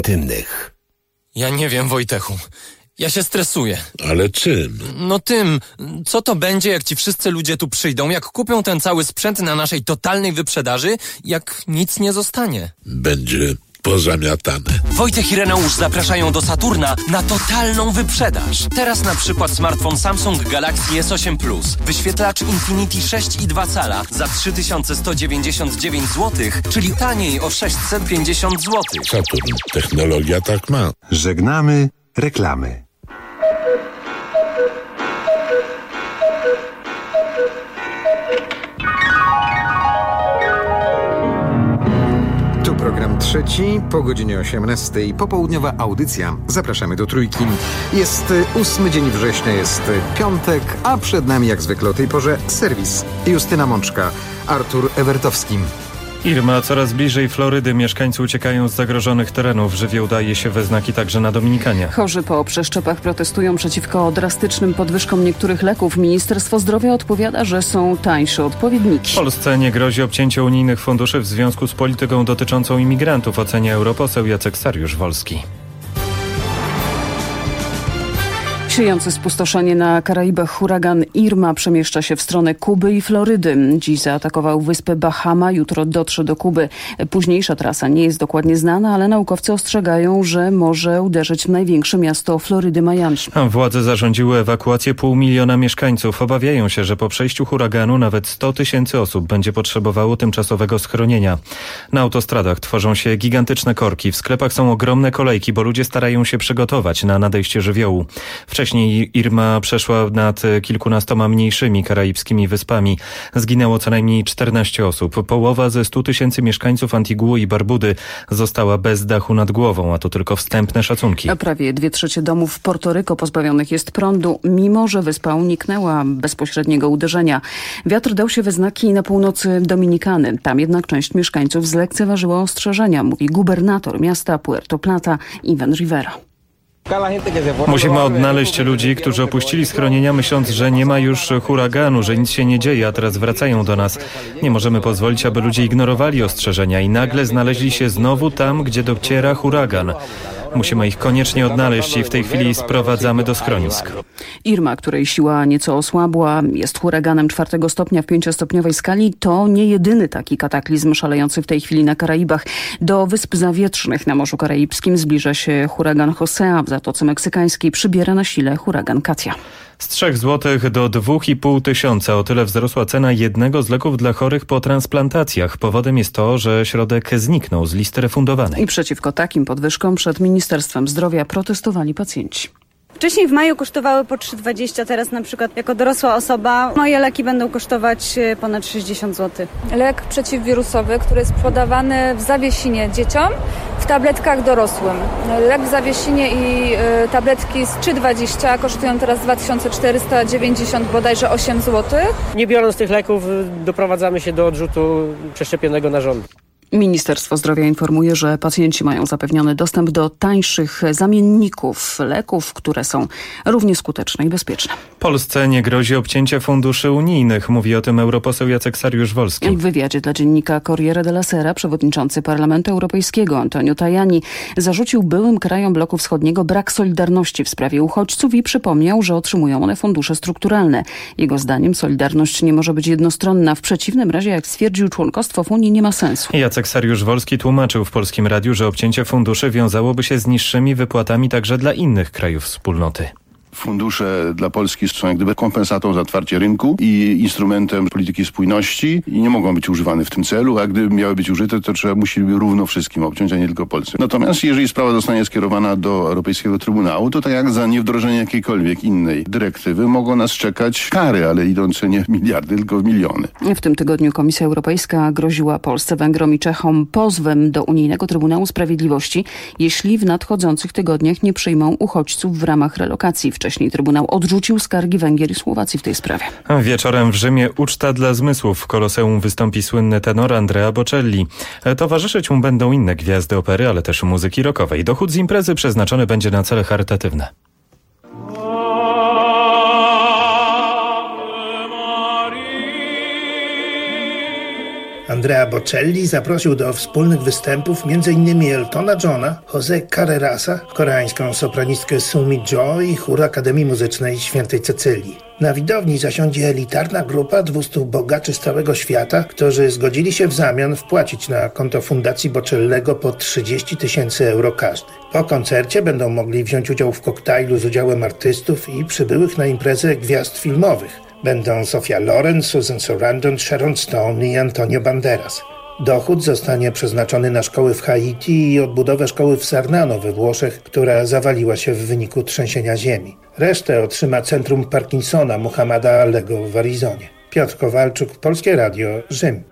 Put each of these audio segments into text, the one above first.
intymnych. Ja nie wiem, Wojtechu. Ja się stresuję. Ale czym? No tym, co to będzie, jak ci wszyscy ludzie tu przyjdą, jak kupią ten cały sprzęt na naszej totalnej wyprzedaży, jak nic nie zostanie. Będzie pozamiatane. Wojtek i Reneusz zapraszają do Saturna na totalną wyprzedaż. Teraz na przykład smartfon Samsung Galaxy S8 Plus. Wyświetlacz Infinity 6,2 cala za 3199 zł, czyli taniej o 650 zł. Saturn. Technologia tak ma. Żegnamy reklamy. Program trzeci, po godzinie 18. Popołudniowa audycja. Zapraszamy do Trójki. Jest 8 dzień września, jest piątek, a przed nami jak zwykle o tej porze serwis. Justyna Mączka, Artur Ewertowski. Irma, coraz bliżej Florydy. Mieszkańcy uciekają z zagrożonych terenów. Żywioł daje się we znaki także na Dominikanie. Chorzy po przeszczepach protestują przeciwko drastycznym podwyżkom niektórych leków. Ministerstwo Zdrowia odpowiada, że są tańsze odpowiedniki. Polsce nie grozi obcięcie unijnych funduszy w związku z polityką dotyczącą imigrantów, ocenia europoseł Jacek Sariusz-Wolski. Siejący spustoszenie na Karaibach huragan Irma przemieszcza się w stronę Kuby i Florydy. Dziś zaatakował wyspę Bahama, jutro dotrze do Kuby. Późniejsza trasa nie jest dokładnie znana, ale naukowcy ostrzegają, że może uderzyć w największe miasto Florydy, Miami. Władze zarządziły ewakuację 500 000 mieszkańców. Obawiają się, że po przejściu huraganu nawet 100 000 osób będzie potrzebowało tymczasowego schronienia. Na autostradach tworzą się gigantyczne korki. W sklepach są ogromne kolejki, bo ludzie starają się przygotować na nadejście żywiołu. Wcześniej Irma przeszła nad kilkunastoma mniejszymi karaibskimi wyspami. Zginęło co najmniej 14 osób. Połowa ze 100 000 mieszkańców Antiguły i Barbudy została bez dachu nad głową, a to tylko wstępne szacunki. A prawie 2/3 domów w Porto-Rico pozbawionych jest prądu, mimo że wyspa uniknęła bezpośredniego uderzenia. Wiatr dał się we znaki na północy Dominikany. Tam jednak część mieszkańców zlekceważyła ostrzeżenia, mówi gubernator miasta Puerto Plata, Ivan Rivera. Musimy odnaleźć ludzi, którzy opuścili schronienia, myśląc, że nie ma już huraganu, że nic się nie dzieje, a teraz wracają do nas. Nie możemy pozwolić, aby ludzie ignorowali ostrzeżenia i nagle znaleźli się znowu tam, gdzie dociera huragan. Musimy ich koniecznie odnaleźć i w tej chwili sprowadzamy do schronisk. Irma, której siła nieco osłabła, jest huraganem 4 stopnia w 5-stopniowej skali. To nie jedyny taki kataklizm szalejący w tej chwili na Karaibach. Do Wysp Zawietrznych na Morzu Karaibskim zbliża się huragan José, w Zatoce Meksykańskiej przybiera na sile huragan Katia. Z 3 zł do 2,5 tysiąca. O tyle wzrosła cena jednego z leków dla chorych po transplantacjach. Powodem jest to, że środek zniknął z listy refundowanej. I przeciwko takim podwyżkom przed Ministerstwem Zdrowia protestowali pacjenci. Wcześniej w maju kosztowały po 3,20, teraz na przykład jako dorosła osoba moje leki będą kosztować ponad 60 zł. Lek przeciwwirusowy, który jest podawany w zawiesinie dzieciom, w tabletkach dorosłym. Lek w zawiesinie i tabletki z 3,20 kosztują teraz 2490, bodajże 8 zł. Nie biorąc tych leków doprowadzamy się do odrzutu przeszczepionego narządu. Ministerstwo Zdrowia informuje, że pacjenci mają zapewniony dostęp do tańszych zamienników leków, które są równie skuteczne i bezpieczne. Polsce nie grozi obcięcie funduszy unijnych, mówi o tym europoseł Jacek Sariusz-Wolski. W wywiadzie dla dziennika Corriere della Sera przewodniczący Parlamentu Europejskiego Antonio Tajani zarzucił byłym krajom bloku wschodniego brak solidarności w sprawie uchodźców i przypomniał, że otrzymują one fundusze strukturalne. Jego zdaniem solidarność nie może być jednostronna. W przeciwnym razie, jak stwierdził, członkostwo w Unii nie ma sensu. Jacek Sariusz-Wolski tłumaczył w Polskim Radiu, że obcięcie funduszy wiązałoby się z niższymi wypłatami także dla innych krajów wspólnoty. Fundusze dla Polski są jak gdyby kompensatą za otwarcie rynku i instrumentem polityki spójności i nie mogą być używane w tym celu, a gdyby miały być użyte, to musi równo wszystkim obciąć, a nie tylko Polsce. Natomiast jeżeli sprawa zostanie skierowana do Europejskiego Trybunału, to tak jak za niewdrożenie jakiejkolwiek innej dyrektywy mogą nas czekać kary, ale idące nie w miliardy, tylko w miliony. W tym tygodniu Komisja Europejska groziła Polsce, Węgrom i Czechom pozwem do Unijnego Trybunału Sprawiedliwości, jeśli w nadchodzących tygodniach nie przyjmą uchodźców w ramach relokacji. Wcześniej Trybunał odrzucił skargi Węgier i Słowacji w tej sprawie. Wieczorem w Rzymie uczta dla zmysłów. W Koloseum wystąpi słynny tenor Andrea Bocelli. Towarzyszyć mu będą inne gwiazdy opery, ale też muzyki rockowej. Dochód z imprezy przeznaczony będzie na cele charytatywne. Andrea Bocelli zaprosił do wspólnych występów m.in. Eltona Johna, Jose Carrerasa, koreańską sopranistkę Sumi Jo i chór Akademii Muzycznej Świętej Cecylii. Na widowni zasiądzie elitarna grupa 200 bogaczy z całego świata, którzy zgodzili się w zamian wpłacić na konto Fundacji Bocellego po 30 000 euro każdy. Po koncercie będą mogli wziąć udział w koktajlu z udziałem artystów i przybyłych na imprezę gwiazd filmowych. Będą Sophia Loren, Susan Sarandon, Sharon Stone i Antonio Banderas. Dochód zostanie przeznaczony na szkoły w Haiti i odbudowę szkoły w Sarnano we Włoszech, która zawaliła się w wyniku trzęsienia ziemi. Resztę otrzyma Centrum Parkinsona Muhammada Allego w Arizonie. Piotr Kowalczuk, Polskie Radio, Rzym.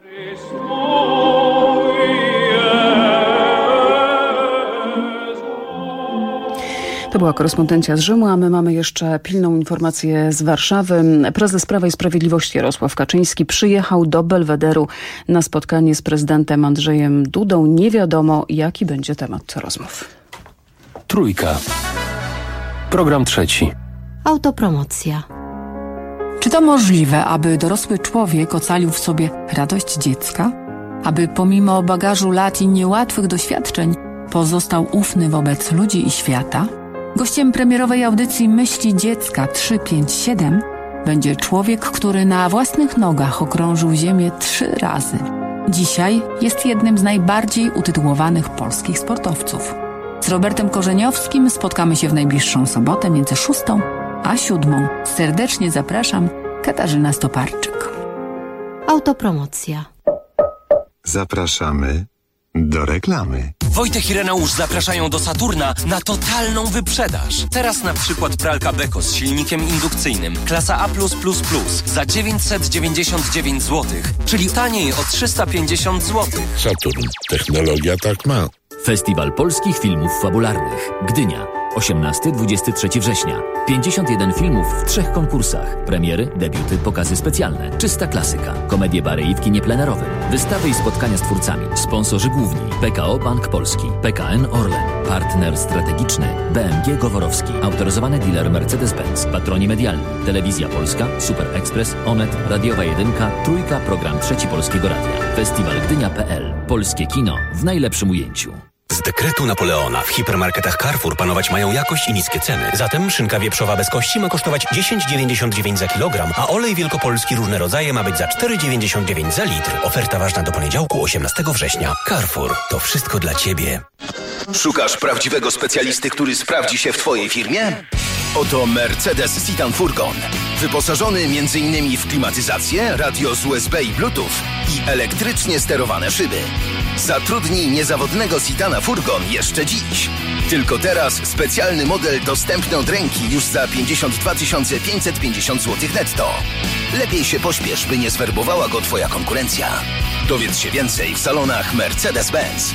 To była korespondencja z Rzymu, a my mamy jeszcze pilną informację z Warszawy. Prezes Prawa i Sprawiedliwości Jarosław Kaczyński przyjechał do Belwederu na spotkanie z prezydentem Andrzejem Dudą. Nie wiadomo, jaki będzie temat rozmów. Trójka. Program trzeci. Autopromocja. Czy to możliwe, aby dorosły człowiek ocalił w sobie radość dziecka? Aby pomimo bagażu lat i niełatwych doświadczeń pozostał ufny wobec ludzi i świata? Gościem premierowej audycji Myśli Dziecka 357 będzie człowiek, który na własnych nogach okrążył Ziemię 3 razy. Dzisiaj jest jednym z najbardziej utytułowanych polskich sportowców. Z Robertem Korzeniowskim spotkamy się w najbliższą sobotę między 6 a 7. Serdecznie zapraszam, Katarzyna Stoparczyk. Autopromocja. Zapraszamy do reklamy. Wojtek i Reneusz zapraszają do Saturna na totalną wyprzedaż. Teraz na przykład pralka Beko z silnikiem indukcyjnym klasa A+++ za 999 zł, czyli taniej o 350 zł. Saturn. Technologia tak ma. Festiwal Polskich Filmów Fabularnych. Gdynia. 18-23 września. 51 filmów w 3 konkursach. Premiery, debiuty, pokazy specjalne. Czysta klasyka. Komedie bary i w kinie plenerowym. Wystawy i spotkania z twórcami. Sponsorzy główni. PKO Bank Polski. PKN Orlen. Partner strategiczny. BMG Goworowski. Autoryzowany dealer Mercedes-Benz. Patroni medialni. Telewizja Polska. Super Express. Onet. Radiowa 1. Trójka. Program Trzeci Polskiego Radia. Festiwalgdynia.pl. Polskie kino w najlepszym ujęciu. Z dekretu Napoleona w hipermarketach Carrefour panować mają jakość i niskie ceny. Zatem szynka wieprzowa bez kości ma kosztować 10,99 za kilogram, a olej wielkopolski różne rodzaje ma być za 4,99 za litr. Oferta ważna do poniedziałku 18 września. Carrefour. To wszystko dla Ciebie. Szukasz prawdziwego specjalisty, który sprawdzi się w Twojej firmie? Oto Mercedes Citan Furgon. Wyposażony m.in. w klimatyzację, radio z USB i Bluetooth i elektrycznie sterowane szyby. Zatrudnij niezawodnego Citana Furgon jeszcze dziś. Tylko teraz specjalny model dostępny od ręki już za 52 550 zł netto. Lepiej się pośpiesz, by nie zwerbowała go Twoja konkurencja. Dowiedz się więcej w salonach Mercedes-Benz.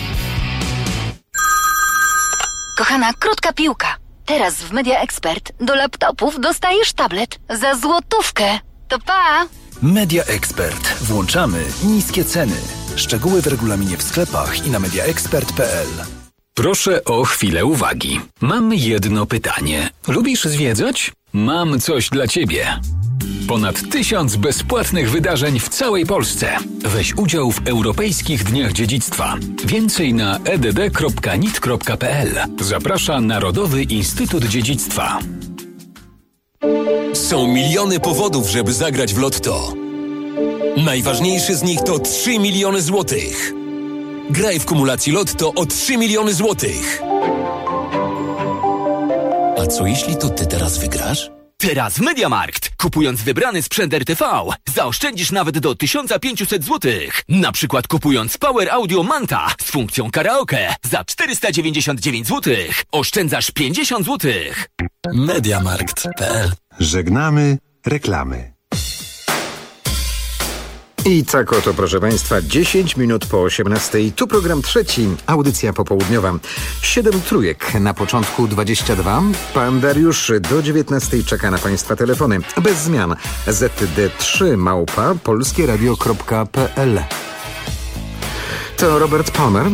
Kochana, krótka piłka. Teraz w Media Expert do laptopów dostajesz tablet za złotówkę. To pa! Media Expert. Włączamy niskie ceny. Szczegóły w regulaminie w sklepach i na mediaexpert.pl. Proszę o chwilę uwagi. Mam jedno pytanie. Lubisz zwiedzać? Mam coś dla Ciebie. Ponad 1000 bezpłatnych wydarzeń w całej Polsce. Weź udział w Europejskich Dniach Dziedzictwa. Więcej na edd.nit.pl. Zaprasza Narodowy Instytut Dziedzictwa. Są miliony powodów, żeby zagrać w Lotto. Najważniejszy z nich to 3 miliony złotych. Graj w kumulacji Lotto o 3 miliony złotych. A co jeśli to ty teraz wygrasz? Teraz w MediaMarkt. Kupując wybrany sprzęt RTV, zaoszczędzisz nawet do 1500 zł. Na przykład kupując Power Audio Manta z funkcją karaoke za 499 zł. Oszczędzasz 50 zł. Mediamarkt.pl. Żegnamy reklamy. I tak oto, proszę Państwa, 10 minut po 18. Tu program trzeci, audycja popołudniowa. 7 trójek, na początku 22. Pan Dariusz do 19 czeka na Państwa telefony. Bez zmian. ZD3@polskieradio.pl. To Robert Palmer.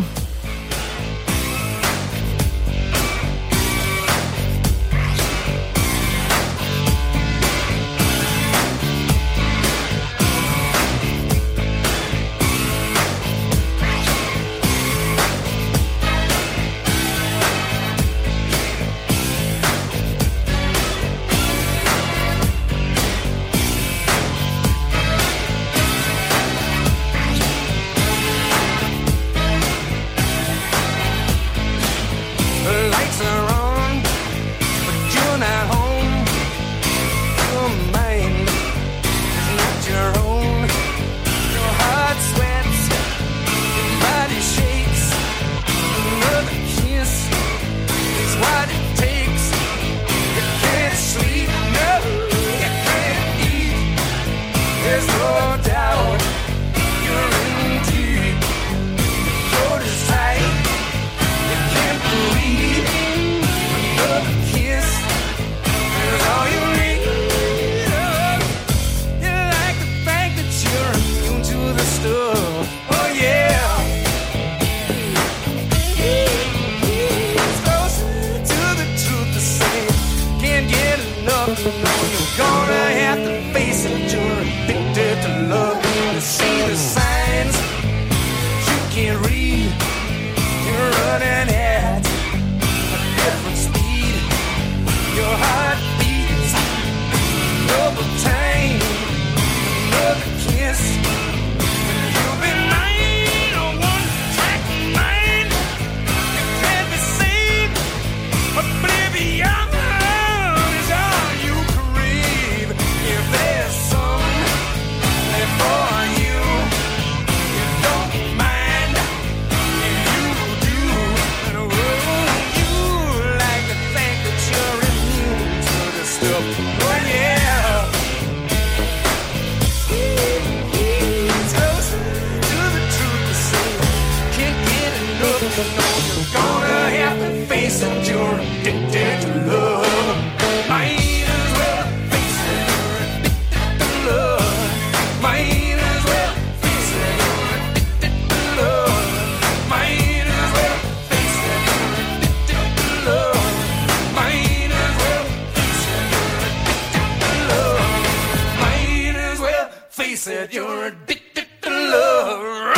face it, you're addicted to love.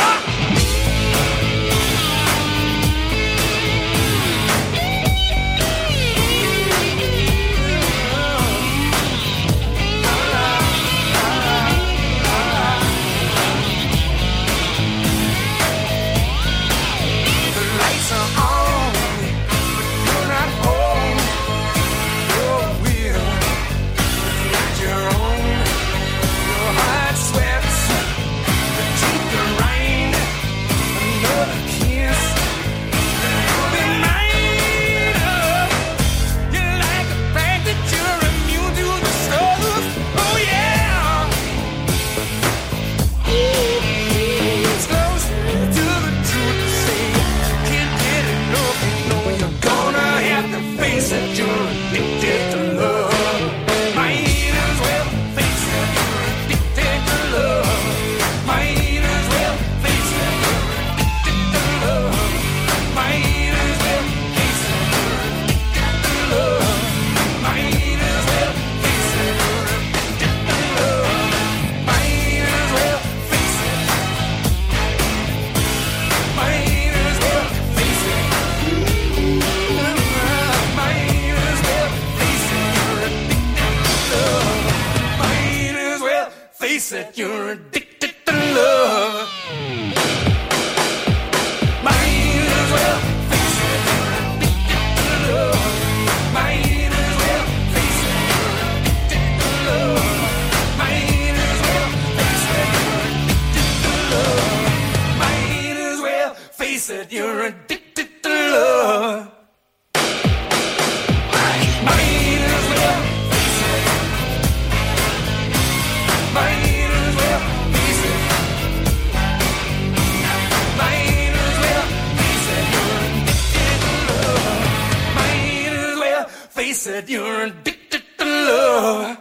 You're addicted to love. Might as well face it, you're addicted to love. Might as well face it, you're addicted to love. Might as well face it, you're addicted to love. Might as well face it, you're addicted to love. Might as well face it. Might said you're addicted to love.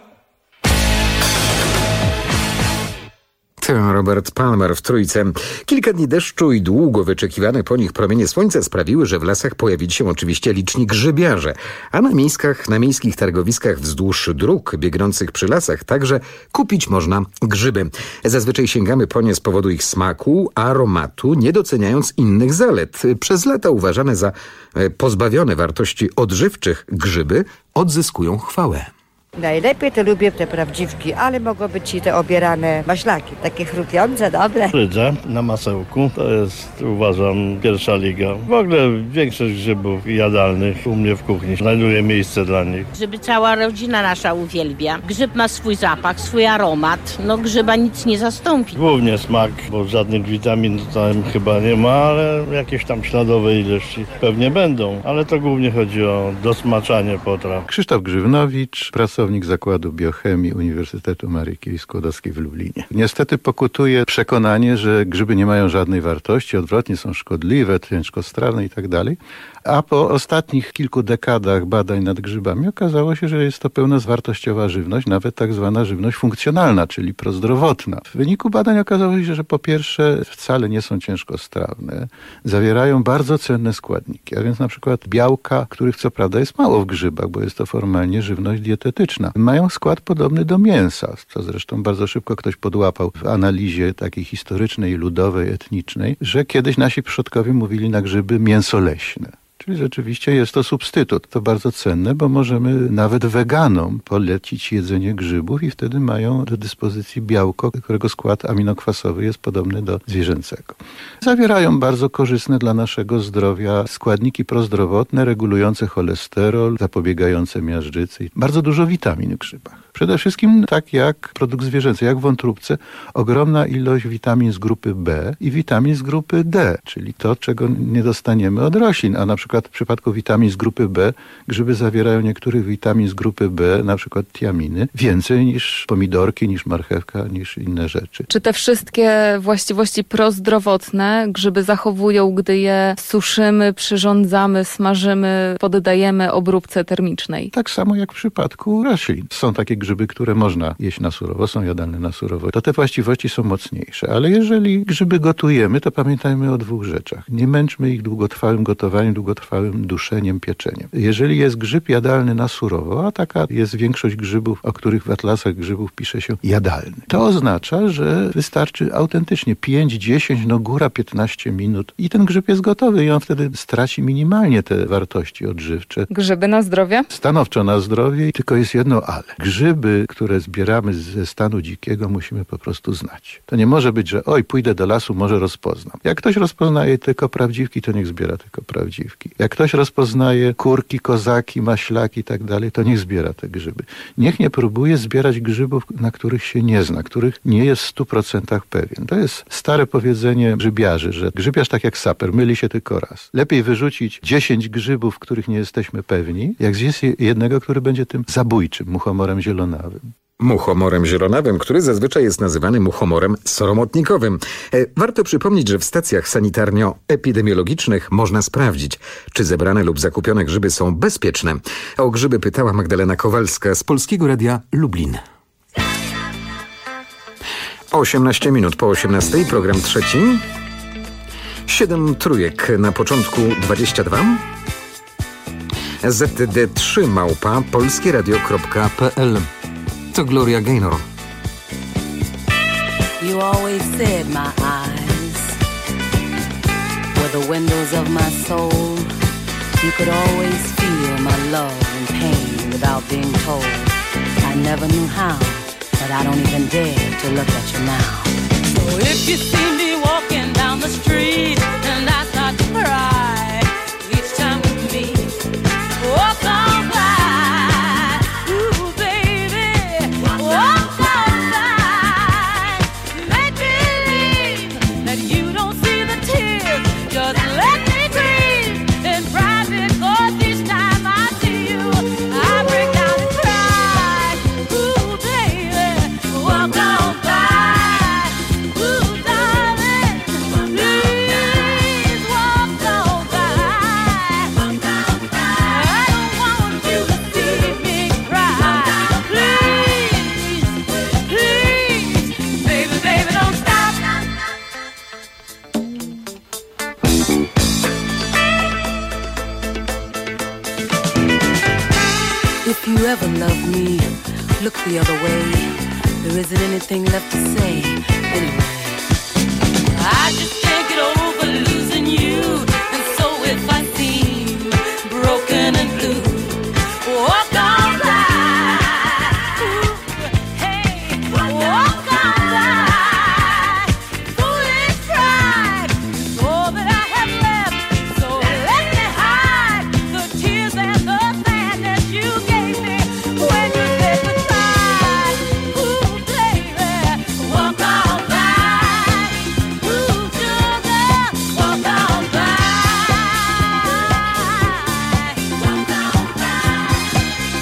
Robert Palmer w Trójce. Kilka dni deszczu i długo wyczekiwane po nich promienie słońca sprawiły, że w lasach pojawili się oczywiście liczni grzybiarze, a na miejskich targowiskach wzdłuż dróg biegnących przy lasach także kupić można grzyby. Zazwyczaj sięgamy po nie z powodu ich smaku, aromatu, nie doceniając innych zalet. Przez lata uważane za pozbawione wartości odżywczych grzyby odzyskują chwałę. Najlepiej to lubię te prawdziwki, ale mogą być i te obierane maślaki, takie chrupiące, dobre. Rydza na masełku to jest, uważam, pierwsza liga. W ogóle większość grzybów jadalnych u mnie w kuchni znajduje miejsce dla nich. Grzyby cała rodzina nasza uwielbia. Grzyb ma swój zapach, swój aromat. No grzyba nic nie zastąpi. Głównie smak, bo żadnych witamin tam chyba nie ma, ale jakieś tam śladowe ilości pewnie będą. Ale to głównie chodzi o dosmaczanie potraw. Krzysztof Grzywnowicz, pracownik Zakładu Biochemii Uniwersytetu Marii Curie-Skłodowskiej w Lublinie. Niestety pokutuje przekonanie, że grzyby nie mają żadnej wartości, odwrotnie są szkodliwe, ciężkostrawne i tak dalej. A po ostatnich kilku dekadach badań nad grzybami okazało się, że jest to pełnozwartościowa żywność, nawet tak zwana żywność funkcjonalna, czyli prozdrowotna. W wyniku badań okazało się, że po pierwsze wcale nie są ciężkostrawne, zawierają bardzo cenne składniki, a więc na przykład białka, których co prawda jest mało w grzybach, bo jest to formalnie żywność dietetyczna. Mają skład podobny do mięsa, co zresztą bardzo szybko ktoś podłapał w analizie takiej historycznej, ludowej, etnicznej, że kiedyś nasi przodkowie mówili na grzyby mięso leśne. Czyli rzeczywiście jest to substytut. To bardzo cenne, bo możemy nawet weganom polecić jedzenie grzybów i wtedy mają do dyspozycji białko, którego skład aminokwasowy jest podobny do zwierzęcego. Zawierają bardzo korzystne dla naszego zdrowia składniki prozdrowotne, regulujące cholesterol, zapobiegające miażdżycy. Bardzo dużo witamin w grzybach. Przede wszystkim, tak jak produkt zwierzęcy, jak w wątróbce, ogromna ilość witamin z grupy B i witamin z grupy D, czyli to, czego nie dostaniemy od roślin, a na przykład w przypadku witamin z grupy B, grzyby zawierają niektórych witamin z grupy B, na przykład tiaminy, więcej niż pomidorki, niż marchewka, niż inne rzeczy. Czy te wszystkie właściwości prozdrowotne grzyby zachowują, gdy je suszymy, przyrządzamy, smażymy, poddajemy obróbce termicznej? Tak samo jak w przypadku roślin. Są takie grzyby, które można jeść na surowo, są jadalne na surowo, to te właściwości są mocniejsze. Ale jeżeli grzyby gotujemy, to pamiętajmy o dwóch rzeczach. Nie męczmy ich długotrwałym gotowaniem, długotrwałym duszeniem, pieczeniem. Jeżeli jest grzyb jadalny na surowo, a taka jest większość grzybów, o których w atlasach grzybów pisze się jadalny, to oznacza, że wystarczy autentycznie 5, 10, góra 15 minut i ten grzyb jest gotowy i on wtedy straci minimalnie te wartości odżywcze. Grzyby na zdrowie? Stanowczo na zdrowie, tylko jest jedno ale. Grzyby, które zbieramy ze stanu dzikiego, musimy po prostu znać. To nie może być, że pójdę do lasu, może rozpoznam. Jak ktoś rozpoznaje tylko prawdziwki, to niech zbiera tylko prawdziwki. Jak ktoś rozpoznaje kurki, kozaki, maślaki i tak dalej, to niech zbiera te grzyby. Niech nie próbuje zbierać grzybów, na których się nie zna, których nie jest w 100% pewien. To jest stare powiedzenie grzybiarzy, że grzybiarz tak jak saper, myli się tylko raz. Lepiej wyrzucić 10 grzybów, których nie jesteśmy pewni, jak zjeść jednego, który będzie tym zabójczym muchomorem zielonawym. Muchomorem zielonawym, który zazwyczaj jest nazywany muchomorem soromotnikowym. Warto przypomnieć, że w stacjach sanitarno-epidemiologicznych można sprawdzić, czy zebrane lub zakupione grzyby są bezpieczne. O grzyby pytała Magdalena Kowalska z Polskiego Radia Lublin. 18 minut po 18, program trzeci. 7 trójek na początku 22. ZD3 @ polskieradio.pl. To Gloria Gaynor. You always said my eyes were the windows of my soul. You could always feel my love and pain without being told. I never knew how, but I don't even dare to look at you now. So if you see me walking down the street and I start to cry each time with me, walk on by. Ooh, baby, walk on by. Make believe that you don't see the tears. Just let me breathe in private, 'cause each time I see you, I break down and cry. Ooh, baby, walk on by. If you ever love me, look the other way. There isn't anything left to say anyway. I just can't get over losing you. And so if I seem broken and blue, walk on by. Ooh, hey, walk on by. Foolish pride is all that I have left. So let me hide the tears and the sadness you gave me when you said goodbye. Ooh, baby, walk on by. Ooh, sugar, walk on by. Walk on by.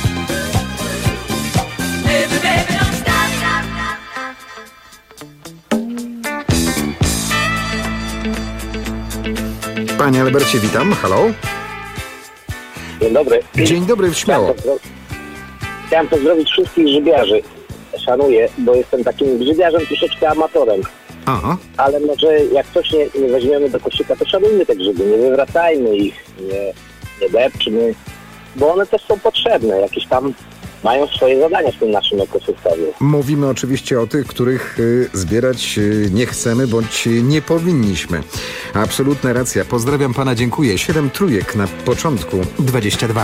Baby, baby, don't stop, stop, stop. Panie Albercie, witam. Halo? Dzień dobry. Dzień dobry, śmiało. Chciałem pozdrowić wszystkich grzybiarzy. Szanuję, bo jestem takim grzybiarzem, troszeczkę amatorem. Aha. Ale może jak coś nie weźmiemy do koszyka, to szanujmy te grzyby, nie wywracajmy ich, nie depczmy, bo one też są potrzebne, jakieś tam mają swoje zadania w tym naszym ekosystemie. Mówimy oczywiście o tych, których zbierać nie chcemy bądź nie powinniśmy. Absolutna racja. Pozdrawiam pana, dziękuję. 7 trójek na początku 22.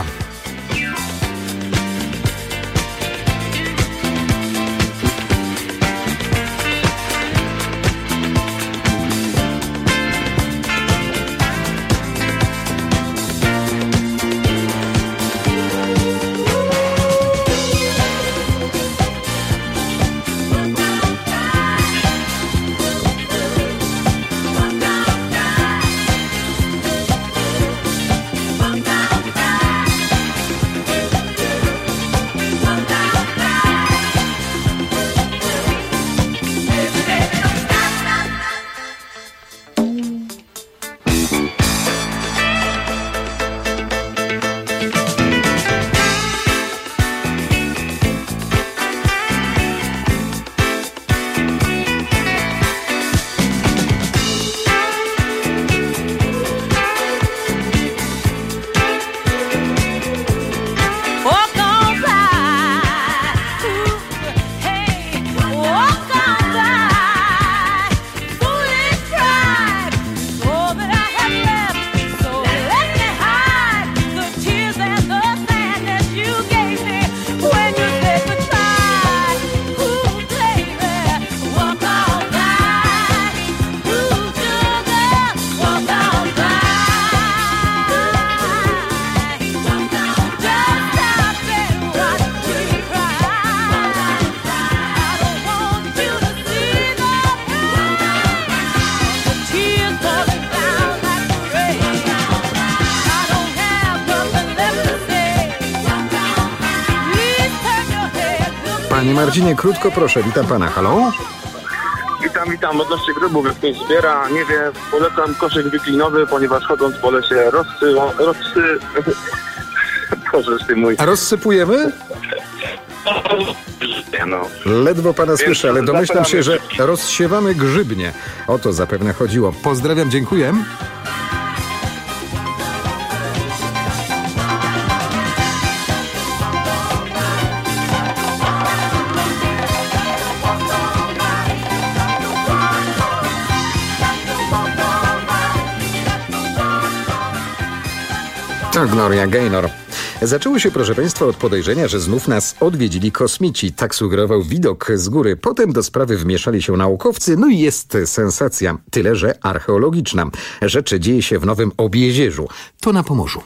Panie Marcinie, krótko proszę, witam pana, halo? Witam. Odnośnie grybów, jak ktoś zbiera, nie wie, polecam koszyk wiklinowy, ponieważ chodząc po lesie A rozsypujemy? No. Ledwo pana słyszę, ale domyślam się, że rozsiewamy grzybnie. O to zapewne chodziło. Pozdrawiam, dziękuję. To Gloria Gaynor. Zaczęło się, proszę państwa, od podejrzenia, że znów nas odwiedzili kosmici. Tak sugerował widok z góry. Potem do sprawy wmieszali się naukowcy. No i jest sensacja. Tyle, że archeologiczna. Rzecz dzieje się w Nowym Obiezierzu. To na Pomorzu.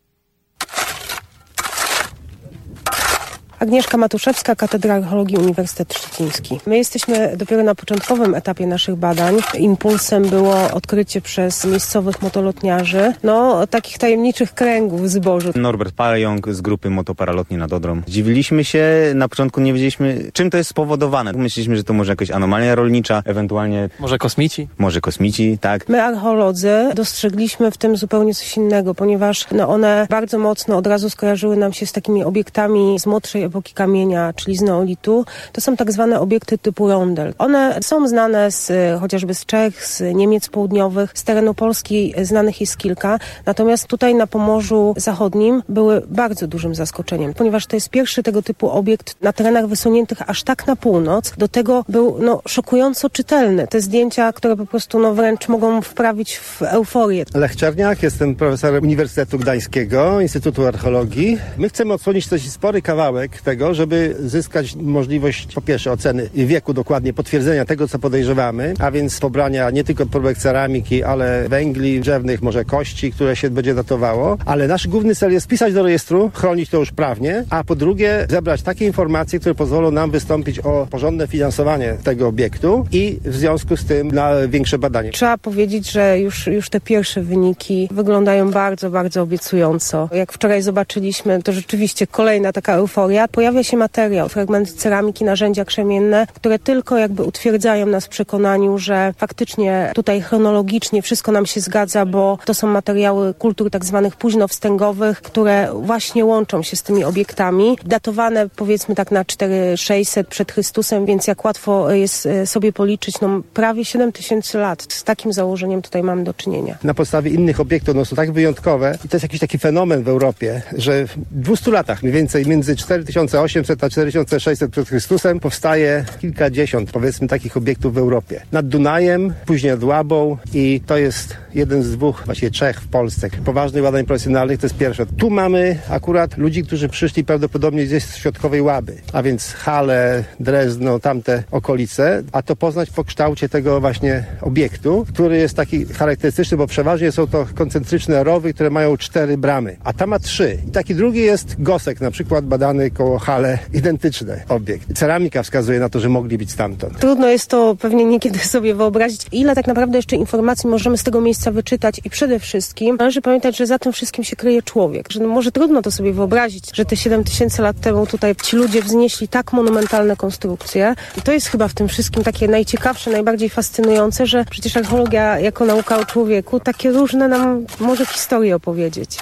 Agnieszka Matuszewska, Katedra Archeologii Uniwersytet Szczeciński. My jesteśmy dopiero na początkowym etapie naszych badań. Impulsem było odkrycie przez miejscowych motolotniarzy, takich tajemniczych kręgów zbożu. Norbert Pająk z grupy Motoparalotni nad Odrą. Dziwiliśmy się, na początku nie wiedzieliśmy, czym to jest spowodowane. Myśleliśmy, że to może jakaś anomalia rolnicza, ewentualnie... Może kosmici? Może kosmici, tak. My, archeolodzy, dostrzegliśmy w tym zupełnie coś innego, ponieważ one bardzo mocno od razu skojarzyły nam się z takimi obiektami z młodszej epoki kamienia, czyli z neolitu. To są tak zwane obiekty typu rondel. One są znane chociażby z Czech, z Niemiec południowych, z terenu Polski znanych jest kilka. Natomiast tutaj na Pomorzu Zachodnim były bardzo dużym zaskoczeniem, ponieważ to jest pierwszy tego typu obiekt na terenach wysuniętych aż tak na północ. Do tego był szokująco czytelny. Te zdjęcia, które po prostu wręcz mogą wprawić w euforię. Lech Czerniak, jestem profesorem Uniwersytetu Gdańskiego, Instytutu Archeologii. My chcemy odsłonić dość spory kawałek tego, żeby zyskać możliwość, po pierwsze, oceny wieku dokładnie, potwierdzenia tego, co podejrzewamy, a więc pobrania nie tylko próbek ceramiki, ale węgli drzewnych, może kości, które się będzie datowało. Ale nasz główny cel jest wpisać do rejestru, chronić to już prawnie, a po drugie zebrać takie informacje, które pozwolą nam wystąpić o porządne finansowanie tego obiektu i w związku z tym na większe badanie. Trzeba powiedzieć, że już te pierwsze wyniki wyglądają bardzo, bardzo obiecująco. Jak wczoraj zobaczyliśmy, to rzeczywiście kolejna taka euforia. Pojawia się materiał, fragmenty ceramiki, narzędzia krzemienne, które tylko utwierdzają nas w przekonaniu, że faktycznie tutaj chronologicznie wszystko nam się zgadza, bo to są materiały kultur tak zwanych późnowstęgowych, które właśnie łączą się z tymi obiektami. Datowane powiedzmy tak na 4600 przed Chrystusem, więc jak łatwo jest sobie policzyć, prawie 7000 lat. Z takim założeniem tutaj mamy do czynienia. Na podstawie innych obiektów, są tak wyjątkowe i to jest jakiś taki fenomen w Europie, że w 200 latach mniej więcej między 4800 a 4600 przed Chrystusem powstaje kilkadziesiąt, powiedzmy, takich obiektów w Europie. Nad Dunajem, później nad Łabą i to jest jeden z dwóch, właściwie trzech w Polsce poważnych badań profesjonalnych, to jest pierwsze. Tu mamy akurat ludzi, którzy przyszli prawdopodobnie gdzieś z środkowej Łaby, a więc Halle, Drezno, tamte okolice, a to poznać po kształcie tego właśnie obiektu, który jest taki charakterystyczny, bo przeważnie są to koncentryczne rowy, które mają 4 bramy, a ta ma 3. I taki drugi jest Gosek, na przykład badany koło Halle, identyczny obiekt. Ceramika wskazuje na to, że mogli być stamtąd. Trudno jest to pewnie niekiedy sobie wyobrazić, ile tak naprawdę jeszcze informacji możemy z tego miejsca wyczytać i przede wszystkim należy pamiętać, że za tym wszystkim się kryje człowiek. Że może trudno to sobie wyobrazić, że te 7000 lat temu tutaj ci ludzie wznieśli tak monumentalne konstrukcje. I to jest chyba w tym wszystkim takie najciekawsze, najbardziej fascynujące, że przecież archeologia jako nauka o człowieku takie różne nam może historie opowiedzieć.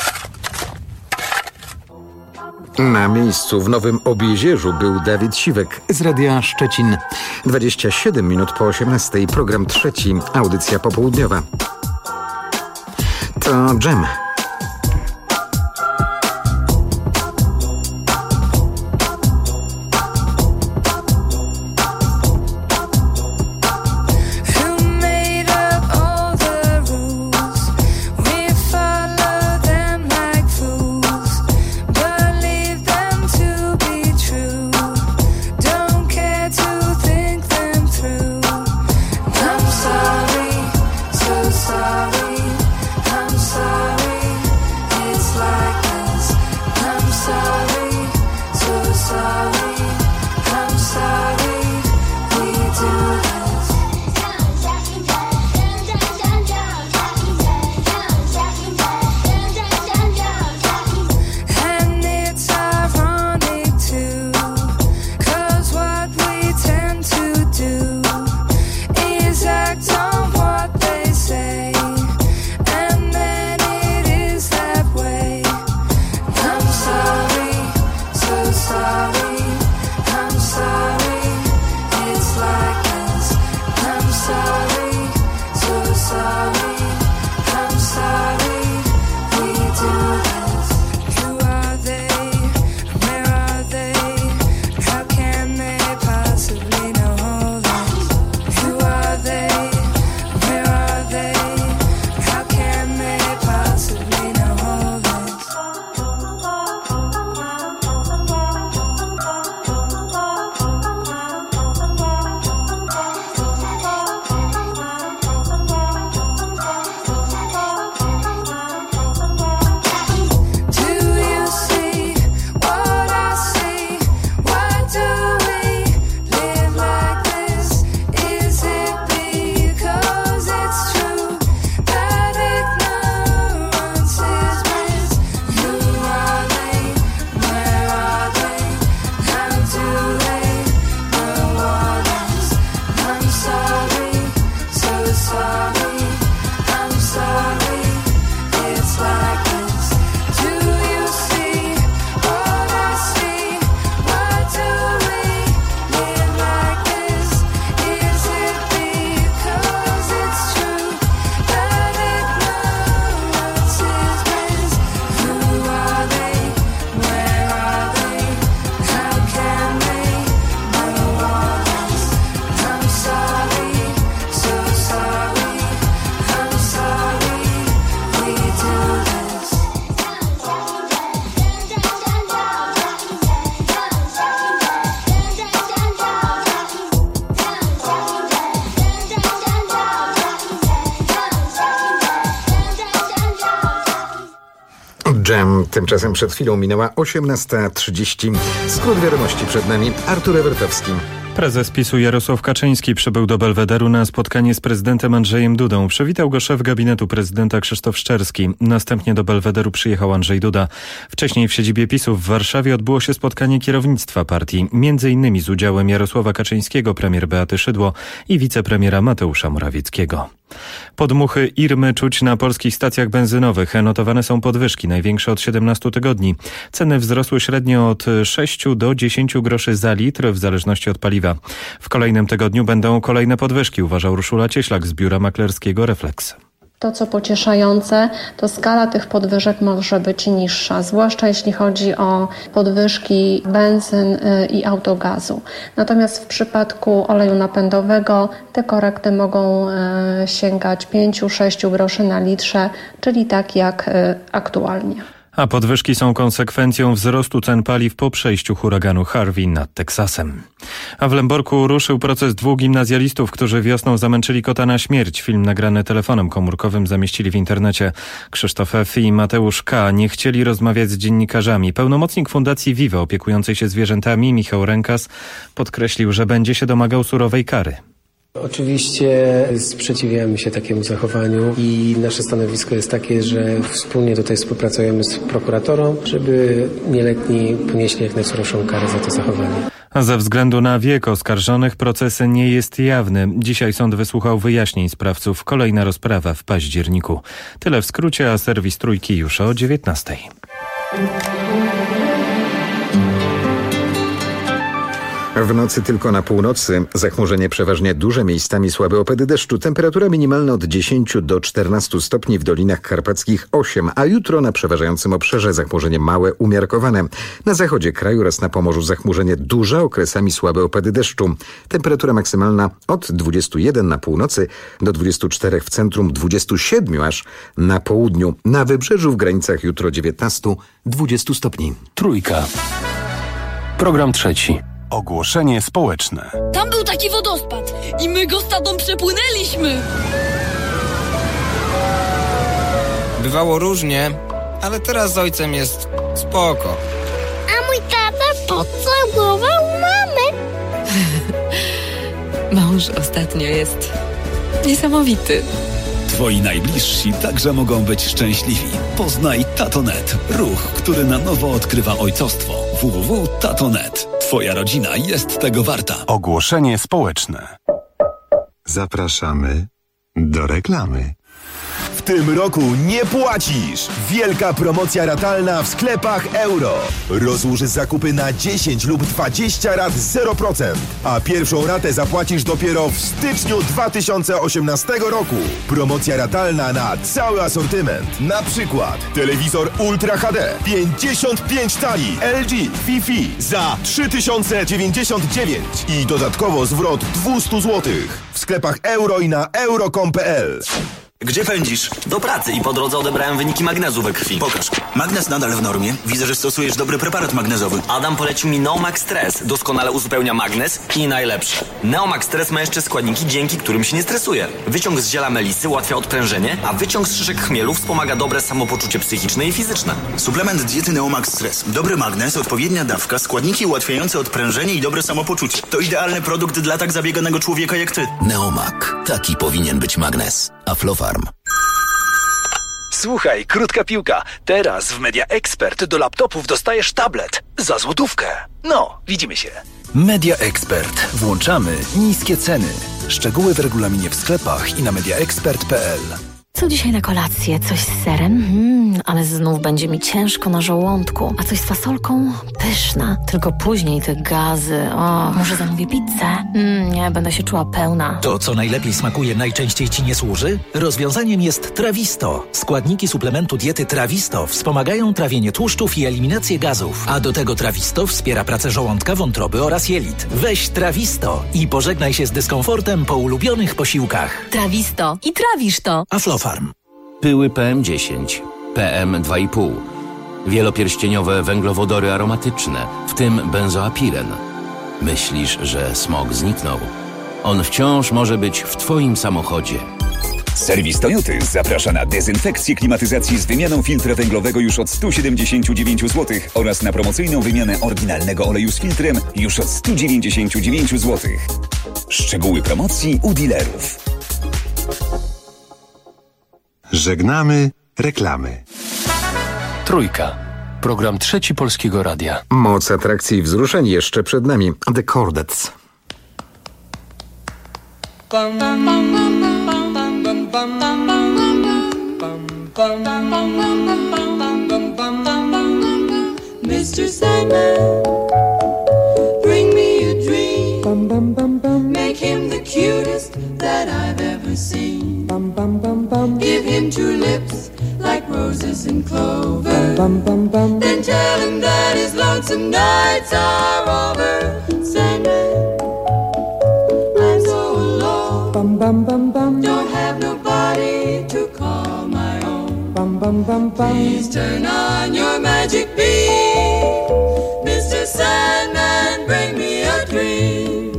Na miejscu w Nowym Obiezierzu był Dawid Siwek z Radia Szczecin. 27 minut po 18. Program trzeci. Audycja popołudniowa. To Dżem. Sorry, I'm sorry. Tymczasem przed chwilą minęła 18:30. Skrót wiadomości przed nami. Artur Ewertowski. Prezes PiS-u Jarosław Kaczyński przybył do Belwederu na spotkanie z prezydentem Andrzejem Dudą. Przywitał go szef gabinetu prezydenta Krzysztof Szczerski. Następnie do Belwederu przyjechał Andrzej Duda. Wcześniej w siedzibie PiS-u w Warszawie odbyło się spotkanie kierownictwa partii. Między innymi z udziałem Jarosława Kaczyńskiego, premier Beaty Szydło i wicepremiera Mateusza Morawieckiego. Podmuchy Irmy czuć na polskich stacjach benzynowych. Notowane są podwyżki, największe od 17 tygodni. Ceny wzrosły średnio od 6 do 10 groszy za litr w zależności od paliwa. W kolejnym tygodniu będą kolejne podwyżki, uważa Urszula Cieślak z biura maklerskiego Reflex. To, co pocieszające, to skala tych podwyżek może być niższa, zwłaszcza jeśli chodzi o podwyżki benzyn i autogazu. Natomiast w przypadku oleju napędowego te korekty mogą sięgać 5-6 groszy na litrze, czyli tak jak aktualnie. A podwyżki są konsekwencją wzrostu cen paliw po przejściu huraganu Harvey nad Teksasem. A w Lęborku ruszył proces 2 gimnazjalistów, którzy wiosną zamęczyli kota na śmierć. Film nagrany telefonem komórkowym zamieścili w internecie. Krzysztof F. i Mateusz K. nie chcieli rozmawiać z dziennikarzami. Pełnomocnik Fundacji Vive opiekującej się zwierzętami, Michał Rękas, podkreślił, że będzie się domagał surowej kary. Oczywiście sprzeciwiamy się takiemu zachowaniu i nasze stanowisko jest takie, że wspólnie tutaj współpracujemy z prokuratorą, żeby nieletni ponieśli jak najsurowszą karę za to zachowanie. A ze względu na wiek oskarżonych proces nie jest jawny. Dzisiaj sąd wysłuchał wyjaśnień sprawców. Kolejna rozprawa w październiku. Tyle w skrócie, a serwis Trójki już o 19:00. W nocy tylko na północy, zachmurzenie przeważnie duże, miejscami słabe opady deszczu. Temperatura minimalna od 10 do 14 stopni, w Dolinach Karpackich 8, a jutro na przeważającym obszarze zachmurzenie małe, umiarkowane. Na zachodzie kraju oraz na Pomorzu zachmurzenie duże, okresami słabe opady deszczu. Temperatura maksymalna od 21 na północy do 24 w centrum, 27 aż na południu. Na wybrzeżu w granicach jutro 19-20 stopni. Trójka. Program trzeci. Ogłoszenie społeczne. Tam był taki wodospad i my go z tatą przepłynęliśmy. Bywało różnie, ale teraz z ojcem jest spoko. A mój tata pocałował mamę. Mąż ostatnio jest niesamowity. Twoi najbliżsi także mogą być szczęśliwi. Poznaj Tato.net, ruch, który na nowo odkrywa ojcostwo. www.tato.net. Twoja rodzina jest tego warta. Ogłoszenie społeczne. Zapraszamy do reklamy. W tym roku nie płacisz! Wielka promocja ratalna w sklepach Euro. Rozłóż zakupy na 10 lub 20 rat 0%, a pierwszą ratę zapłacisz dopiero w styczniu 2018 roku. Promocja ratalna na cały asortyment. Na przykład telewizor Ultra HD 55 tali LG Wi-Fi za 3099 i dodatkowo zwrot 200 zł. W sklepach Euro i na euro.com.pl. Gdzie pędzisz? Do pracy i po drodze odebrałem wyniki magnezu we krwi. Pokaż. Magnez nadal w normie. Widzę, że stosujesz dobry preparat magnezowy. Adam polecił mi Neomax Stress. Doskonale uzupełnia magnez i najlepsze. Neomax Stress ma jeszcze składniki, dzięki którym się nie stresuje. Wyciąg z ziela melisy ułatwia odprężenie, a wyciąg z szyszek chmielu wspomaga dobre samopoczucie psychiczne i fizyczne. Suplement diety Neomax Stress. Dobry magnez, odpowiednia dawka, składniki ułatwiające odprężenie i dobre samopoczucie. To idealny produkt dla tak zabieganego człowieka jak ty. Neomak. Taki powinien być magnez. Aflofarm. Słuchaj, krótka piłka. Teraz w Media Expert do laptopów dostajesz tablet za złotówkę. No, widzimy się. Media Expert. Włączamy niskie ceny. Szczegóły w regulaminie w sklepach i na mediaexpert.pl. Co dzisiaj na kolację? Coś z serem? Ale znów będzie mi ciężko na żołądku. A coś z fasolką? Pyszna. Tylko później te gazy. O, może zamówię pizzę? Nie, będę się czuła pełna. To, co najlepiej smakuje, najczęściej ci nie służy? Rozwiązaniem jest Trawisto. Składniki suplementu diety Trawisto wspomagają trawienie tłuszczów i eliminację gazów. A do tego Trawisto wspiera pracę żołądka, wątroby oraz jelit. Weź Trawisto i pożegnaj się z dyskomfortem po ulubionych posiłkach. Trawisto i trawisz to. Aflofarm. Pyły PM10, PM2,5, wielopierścieniowe węglowodory aromatyczne, w tym benzoapiren. Myślisz, że smog zniknął? On wciąż może być w twoim samochodzie. Serwis Toyoty zaprasza na dezynfekcję klimatyzacji z wymianą filtra węglowego już od 179 zł oraz na promocyjną wymianę oryginalnego oleju z filtrem już od 199 zł. Szczegóły promocji u dealerów. Żegnamy reklamy. Trójka. Program Trzeci Polskiego Radia. Moc atrakcji i wzruszeń jeszcze przed nami. The Chordettes. Mr. Sandman, bring me a dream. Make him the cutest that I've ever seen. Give him two lips like roses and clover. Then tell him that his lonesome nights are over. Sandman, I'm so alone. Don't have nobody to call my own. Please turn on your magic beam. Mr. Sandman, bring me a dream.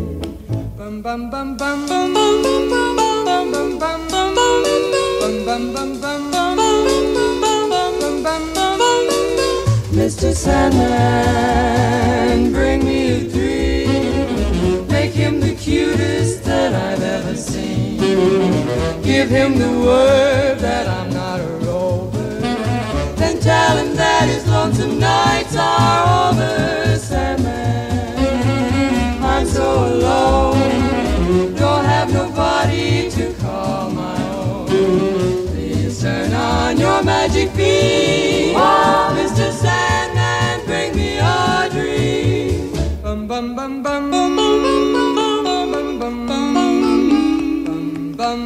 Mr. Sandman, bring me a dream. Make him the cutest that I've ever seen. Give him the word that I'm not a rover. Then tell him that his lonesome nights are over. Sandman, I'm so alone. Don't have nobody to call my own. Please turn on your magic beam. Oh, Mr. Sandman, bring me a dream. Bum bum bum bum bum bum bum bum bum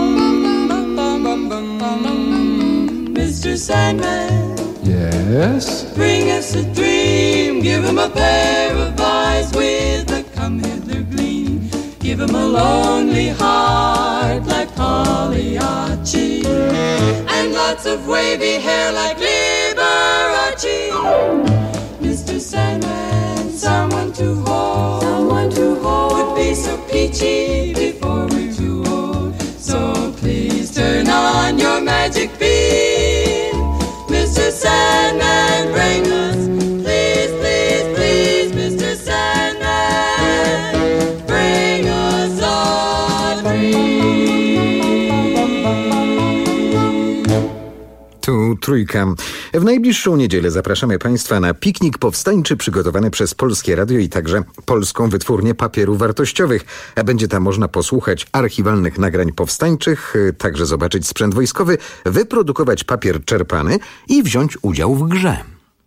bum. Mr. Sandman, yes, bring us a dream. Give him a pair of eyes with a come hither gleam. Give him a lonely heart like Pagliacci, and lots of wavy hair like Liberace. Mr. Sandman, someone to hold would be so peachy before we're too old. So please turn on your magic beam. Mr. Sandman, bring us, please, please, please, Mr. Sandman, bring us a dream. Tu Trójka. W najbliższą niedzielę zapraszamy Państwa na piknik powstańczy przygotowany przez Polskie Radio i także Polską Wytwórnię Papierów Wartościowych. Będzie tam można posłuchać archiwalnych nagrań powstańczych, także zobaczyć sprzęt wojskowy, wyprodukować papier czerpany i wziąć udział w grze.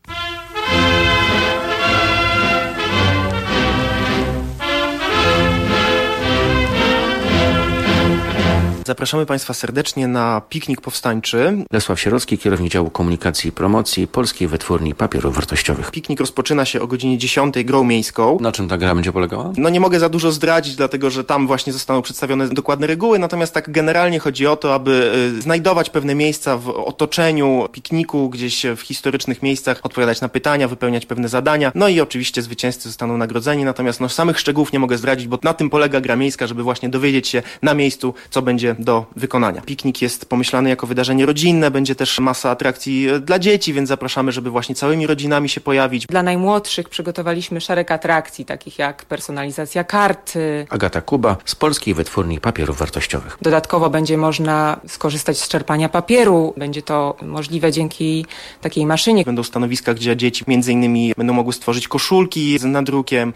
Zapraszamy Państwa serdecznie na piknik powstańczy. Lesław Sierocki, kierownik działu komunikacji i promocji Polskiej Wytwórni Papierów Wartościowych. Piknik rozpoczyna się o godzinie 10 grą miejską. Na czym ta gra będzie polegała? No nie mogę za dużo zdradzić, dlatego że tam właśnie zostaną przedstawione dokładne reguły, natomiast tak generalnie chodzi o to, aby znajdować pewne miejsca w otoczeniu pikniku, gdzieś w historycznych miejscach, odpowiadać na pytania, wypełniać pewne zadania, no i oczywiście zwycięzcy zostaną nagrodzeni, natomiast samych szczegółów nie mogę zdradzić, bo na tym polega gra miejska, żeby właśnie dowiedzieć się na miejscu, co będzie do wykonania. Piknik jest pomyślany jako wydarzenie rodzinne, będzie też masa atrakcji dla dzieci, więc zapraszamy, żeby właśnie całymi rodzinami się pojawić. Dla najmłodszych przygotowaliśmy szereg atrakcji, takich jak personalizacja kart. Agata Kuba z Polskiej Wytwórni Papierów Wartościowych. Dodatkowo będzie można skorzystać z czerpania papieru. Będzie to możliwe dzięki takiej maszynie. Będą stanowiska, gdzie dzieci między innymi będą mogły stworzyć koszulki z nadrukiem.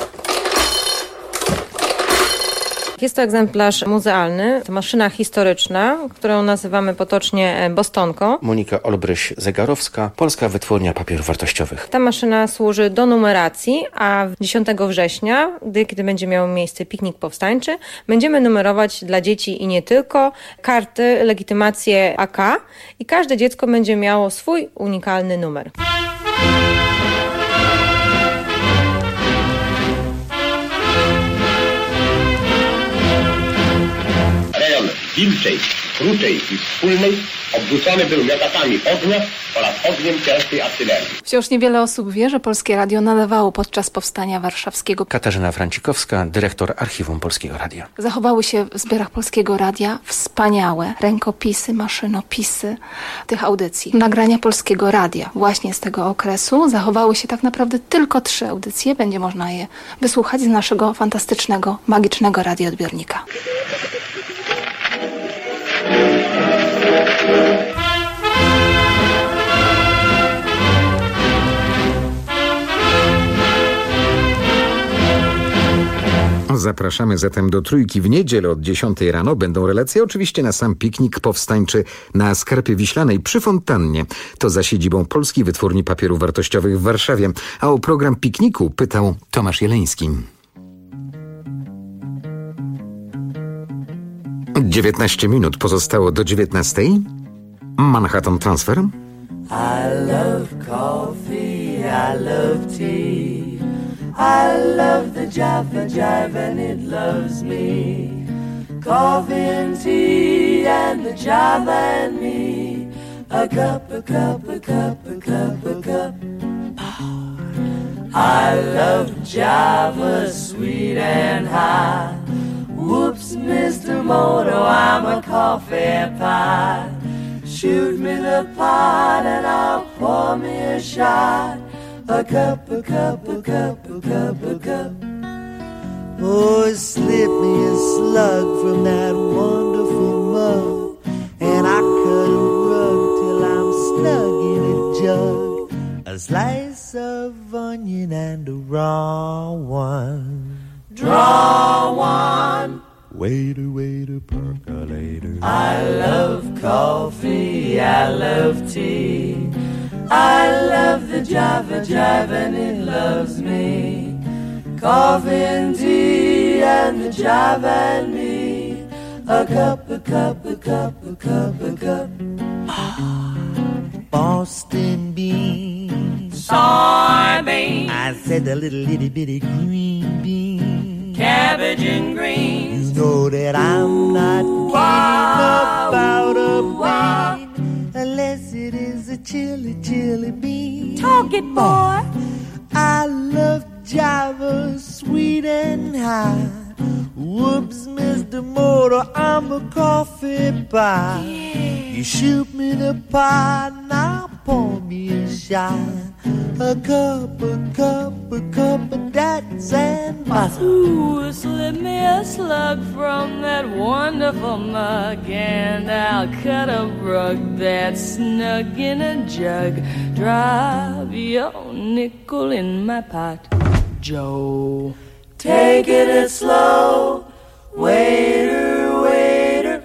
Jest to egzemplarz muzealny, to maszyna historyczna, którą nazywamy potocznie Bostonką. Monika Olbryś-Zegarowska, Polska Wytwórnia Papierów Wartościowych. Ta maszyna służy do numeracji, a 10 września, kiedy będzie miał miejsce piknik powstańczy, będziemy numerować dla dzieci i nie tylko karty, legitymacje AK i każde dziecko będzie miało swój unikalny numer. wilczej, kruczej i wspólnej obrzucony był miotacami ognia oraz ogniem ciężkiej artylerii. Wciąż niewiele osób wie, że Polskie Radio nadawało podczas powstania warszawskiego. Katarzyna Francikowska, dyrektor Archiwum Polskiego Radia. Zachowały się w zbiorach Polskiego Radia wspaniałe rękopisy, maszynopisy tych audycji. Nagrania Polskiego Radia właśnie z tego okresu. Zachowały się tak naprawdę tylko 3 audycje. Będzie można je wysłuchać z naszego fantastycznego, magicznego radioodbiornika. Zapraszamy zatem do Trójki w niedzielę od 10 rano. Będą relacje oczywiście na sam piknik powstańczy na Skarpie Wiślanej przy fontannie. To za siedzibą Polskiej Wytwórni Papierów Wartościowych w Warszawie. A o program pikniku pytał Tomasz Jeleński. 19 minut pozostało do 19. Manhattan Transfer. I love coffee, I love tea. I love the Java Jive and it loves me. Coffee and tea and the Java and me. A cup, a cup, a cup, a cup, a cup. I love Java, sweet and high. Whoops, Mr. Moto, I'm a coffee pie. Shoot me the pot and I'll pour me a shot. A cup, a cup, a cup, a cup, a cup. Oh, slip me a slug from that wonderful mug, and I cut a rug till I'm snug in a jug. A slice of onion and a raw one. Draw one. Waiter, waiter, percolator. I love coffee, I love tea. I love the Java Jive and it loves me. Coffee and tea and the Java and me. A cup, a cup, a cup, a cup, a cup. Boston beans. Soybeans. I said a little itty bitty green bean. Cabbage and greens. You know that I'm not keen about a bean unless it is a chili, chili bean. Talk it, boy. I love Java, sweet and high. Whoops, Mr. Motor, I'm a coffee pie. Yeah. You shoot me the pot, now pour me a shot. A cup, a cup, a cup of that's and butter. Ooh, slip me a slug from that wonderful mug, and I'll cut a rug that's snug in a jug. Drop your nickel in my pot, Joe. Take it slow, waiter, waiter,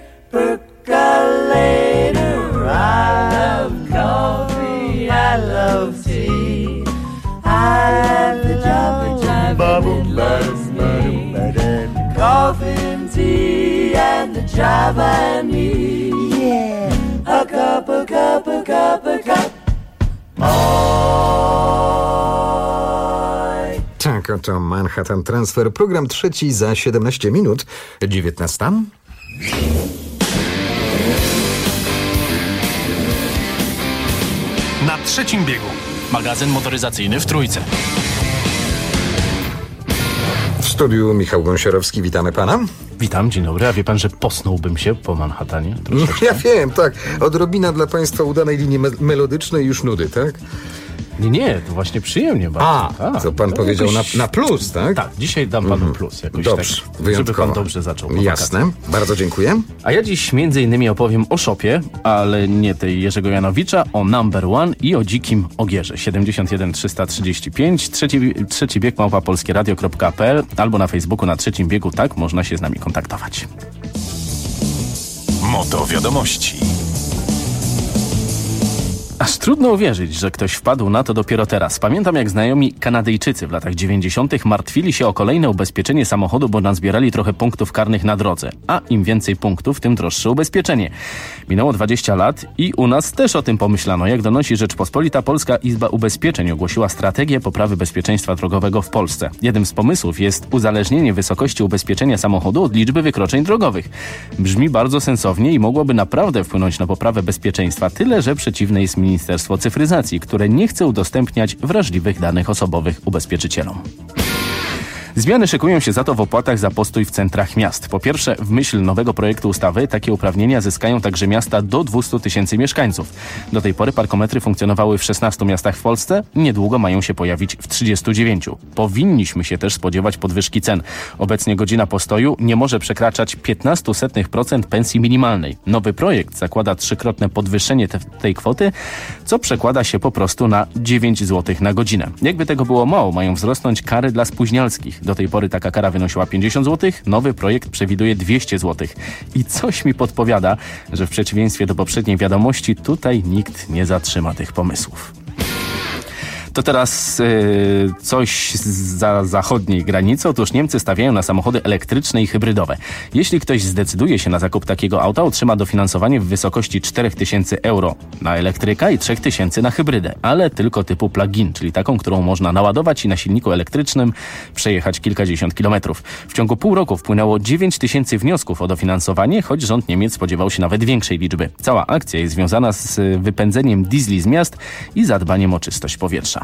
percolator. I love coffee, I love tea. I love Java, it loves me. Coffee and tea and the Java and me. Yeah, a cup, a cup, a cup, a cup. Tak, oto Manhattan Transfer, program trzeci za 17 minut, 19. Na trzecim biegu. Magazyn motoryzacyjny w Trójce. W studiu Michał Gąsiorowski, witamy pana. Witam, dzień dobry. A wie pan, że posnułbym się po Manhattanie? Troszeczkę? Ja wiem, tak. Odrobina dla państwa udanej linii melodycznej, już nudy, tak? Nie, to właśnie przyjemnie bardzo. Tak. Co pan powiedział jakoś... na plus, tak? Tak, dzisiaj dam panu plus. Jakoś dobrze, tak, wyjątkowo. żeby pan dobrze zaczął. Jasne, bardzo dziękuję. A ja dziś między innymi opowiem o Shopie, ale nie tej Jerzego Janowicza, o Number One i o Dzikim Ogierze. 71 335, trzeci bieg @polskieradio.pl albo na Facebooku na Trzecim Biegu, tak można się z nami kontaktować. Moto Wiadomości. Aż trudno uwierzyć, że ktoś wpadł na to dopiero teraz. Pamiętam, jak znajomi Kanadyjczycy w latach 90. martwili się o kolejne ubezpieczenie samochodu, bo nazbierali trochę punktów karnych na drodze. A im więcej punktów, tym droższe ubezpieczenie. Minęło 20 lat i u nas też o tym pomyślano. Jak donosi Rzeczpospolita, Polska Izba Ubezpieczeń ogłosiła strategię poprawy bezpieczeństwa drogowego w Polsce. Jednym z pomysłów jest uzależnienie wysokości ubezpieczenia samochodu od liczby wykroczeń drogowych. Brzmi bardzo sensownie i mogłoby naprawdę wpłynąć na poprawę bezpieczeństwa, tyle że przeciwne jest Ministerstwo Cyfryzacji, które nie chce udostępniać wrażliwych danych osobowych ubezpieczycielom. Zmiany szykują się za to w opłatach za postój w centrach miast. Po pierwsze, w myśl nowego projektu ustawy takie uprawnienia zyskają także miasta do 200 000 mieszkańców. Do tej pory parkometry funkcjonowały w 16 miastach w Polsce, niedługo mają się pojawić w 39. Powinniśmy się też spodziewać podwyżki cen. Obecnie godzina postoju nie może przekraczać 0,15% pensji minimalnej. Nowy projekt zakłada trzykrotne podwyższenie tej kwoty, co przekłada się po prostu na 9 zł na godzinę. Jakby tego było mało, mają wzrosnąć kary dla spóźnialskich. Do tej pory taka kara wynosiła 50 zł, nowy projekt przewiduje 200 zł. I coś mi podpowiada, że w przeciwieństwie do poprzedniej wiadomości, tutaj nikt nie zatrzyma tych pomysłów. To teraz coś za zachodniej granicy. Otóż Niemcy stawiają na samochody elektryczne i hybrydowe. Jeśli ktoś zdecyduje się na zakup takiego auta, otrzyma dofinansowanie w wysokości 4000 euro na elektryka i 3000 na hybrydę, ale tylko typu plug-in, czyli taką, którą można naładować i na silniku elektrycznym przejechać kilkadziesiąt kilometrów. W ciągu pół roku wpłynęło 9000 wniosków o dofinansowanie, choć rząd Niemiec spodziewał się nawet większej liczby. Cała akcja jest związana z wypędzeniem diesli z miast i zadbaniem o czystość powietrza.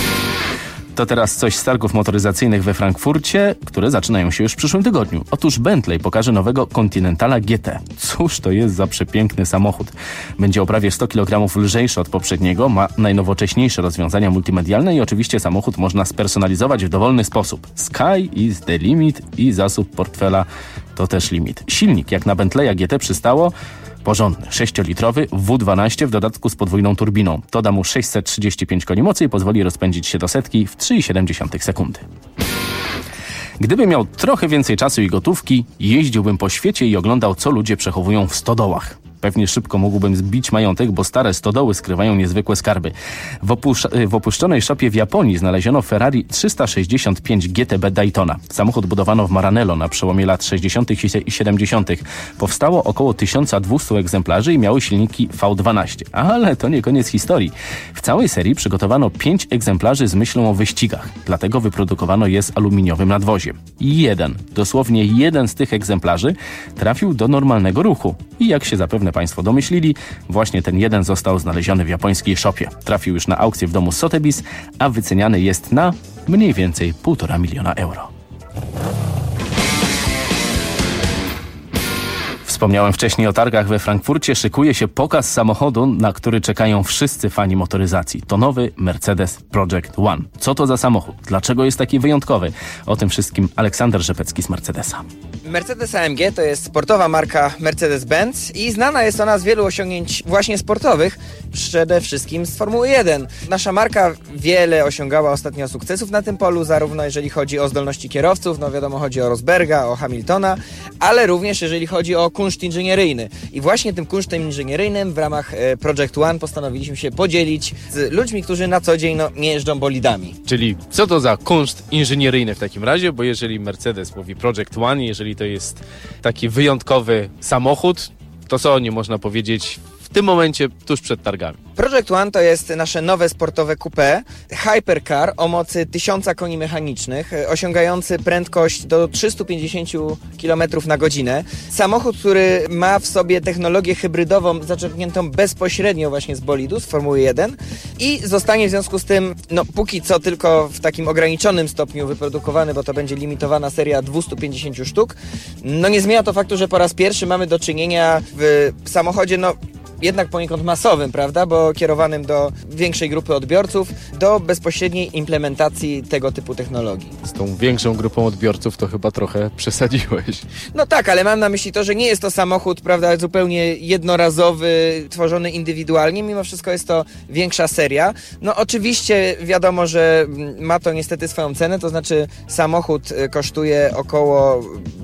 To teraz coś z targów motoryzacyjnych we Frankfurcie, które zaczynają się już w przyszłym tygodniu. Otóż Bentley pokaże nowego Continentala GT. Cóż to jest za przepiękny samochód. Będzie o prawie 100 kg lżejszy od poprzedniego, ma najnowocześniejsze rozwiązania multimedialne i oczywiście samochód można spersonalizować w dowolny sposób. Sky is the limit i zasób portfela to też limit. Silnik, jak na Bentleya GT przystało, porządny, 6-litrowy W12 w dodatku z podwójną turbiną. To da mu 635 koni mocy i pozwoli rozpędzić się do setki w 3,7 sekundy. Gdybym miał trochę więcej czasu i gotówki, jeździłbym po świecie i oglądał, co ludzie przechowują w stodołach. Pewnie szybko mógłbym zbić majątek, bo stare stodoły skrywają niezwykłe skarby. W opuszczonej szopie w Japonii znaleziono Ferrari 365 GTB Daytona. Samochód budowano w Maranello na przełomie lat 60. i 70. Powstało około 1200 egzemplarzy i miały silniki V12. Ale to nie koniec historii. W całej serii przygotowano 5 egzemplarzy z myślą o wyścigach. Dlatego wyprodukowano je z aluminiowym nadwoziem. I dosłownie jeden z tych egzemplarzy trafił do normalnego ruchu. I jak się zapewne Państwo domyślili, właśnie ten jeden został znaleziony w japońskiej szopie. Trafił już na aukcję w domu Sotheby's, a wyceniany jest na mniej więcej 1,5 miliona euro. Wspomniałem wcześniej o targach we Frankfurcie. Szykuje się pokaz samochodu, na który czekają wszyscy fani motoryzacji. To nowy Mercedes Project One. Co to za samochód? Dlaczego jest taki wyjątkowy? O tym wszystkim Aleksander Rzepecki z Mercedesa. Mercedes AMG to jest sportowa marka Mercedes-Benz i znana jest ona z wielu osiągnięć właśnie sportowych, przede wszystkim z Formuły 1. Nasza marka wiele osiągała ostatnio sukcesów na tym polu, zarówno jeżeli chodzi o zdolności kierowców, no wiadomo, chodzi o Rosberga, o Hamiltona, ale również jeżeli chodzi o kunszt inżynieryjny. I właśnie tym kunsztem inżynieryjnym w ramach Project One postanowiliśmy się podzielić z ludźmi, którzy na co dzień nie jeżdżą bolidami. Czyli co to za kunszt inżynieryjny w takim razie? Bo jeżeli Mercedes mówi Project One, jeżeli to jest taki wyjątkowy samochód, to co o nim można powiedzieć w tym momencie tuż przed targami? Project One to jest nasze nowe sportowe coupé, hypercar o mocy 1000 koni mechanicznych, osiągający prędkość do 350 km na godzinę. Samochód, który ma w sobie technologię hybrydową zaczerpniętą bezpośrednio właśnie z bolidu, z Formuły 1 i zostanie w związku z tym, póki co tylko w takim ograniczonym stopniu wyprodukowany, bo to będzie limitowana seria 250 sztuk. Nie zmienia to faktu, że po raz pierwszy mamy do czynienia w samochodzie, jednak poniekąd masowym, prawda, bo kierowanym do większej grupy odbiorców, do bezpośredniej implementacji tego typu technologii. Z tą większą grupą odbiorców to chyba trochę przesadziłeś. Tak, ale mam na myśli to, że nie jest to samochód, prawda, zupełnie jednorazowy, tworzony indywidualnie, mimo wszystko jest to większa seria. Oczywiście wiadomo, że ma to niestety swoją cenę, to znaczy samochód kosztuje około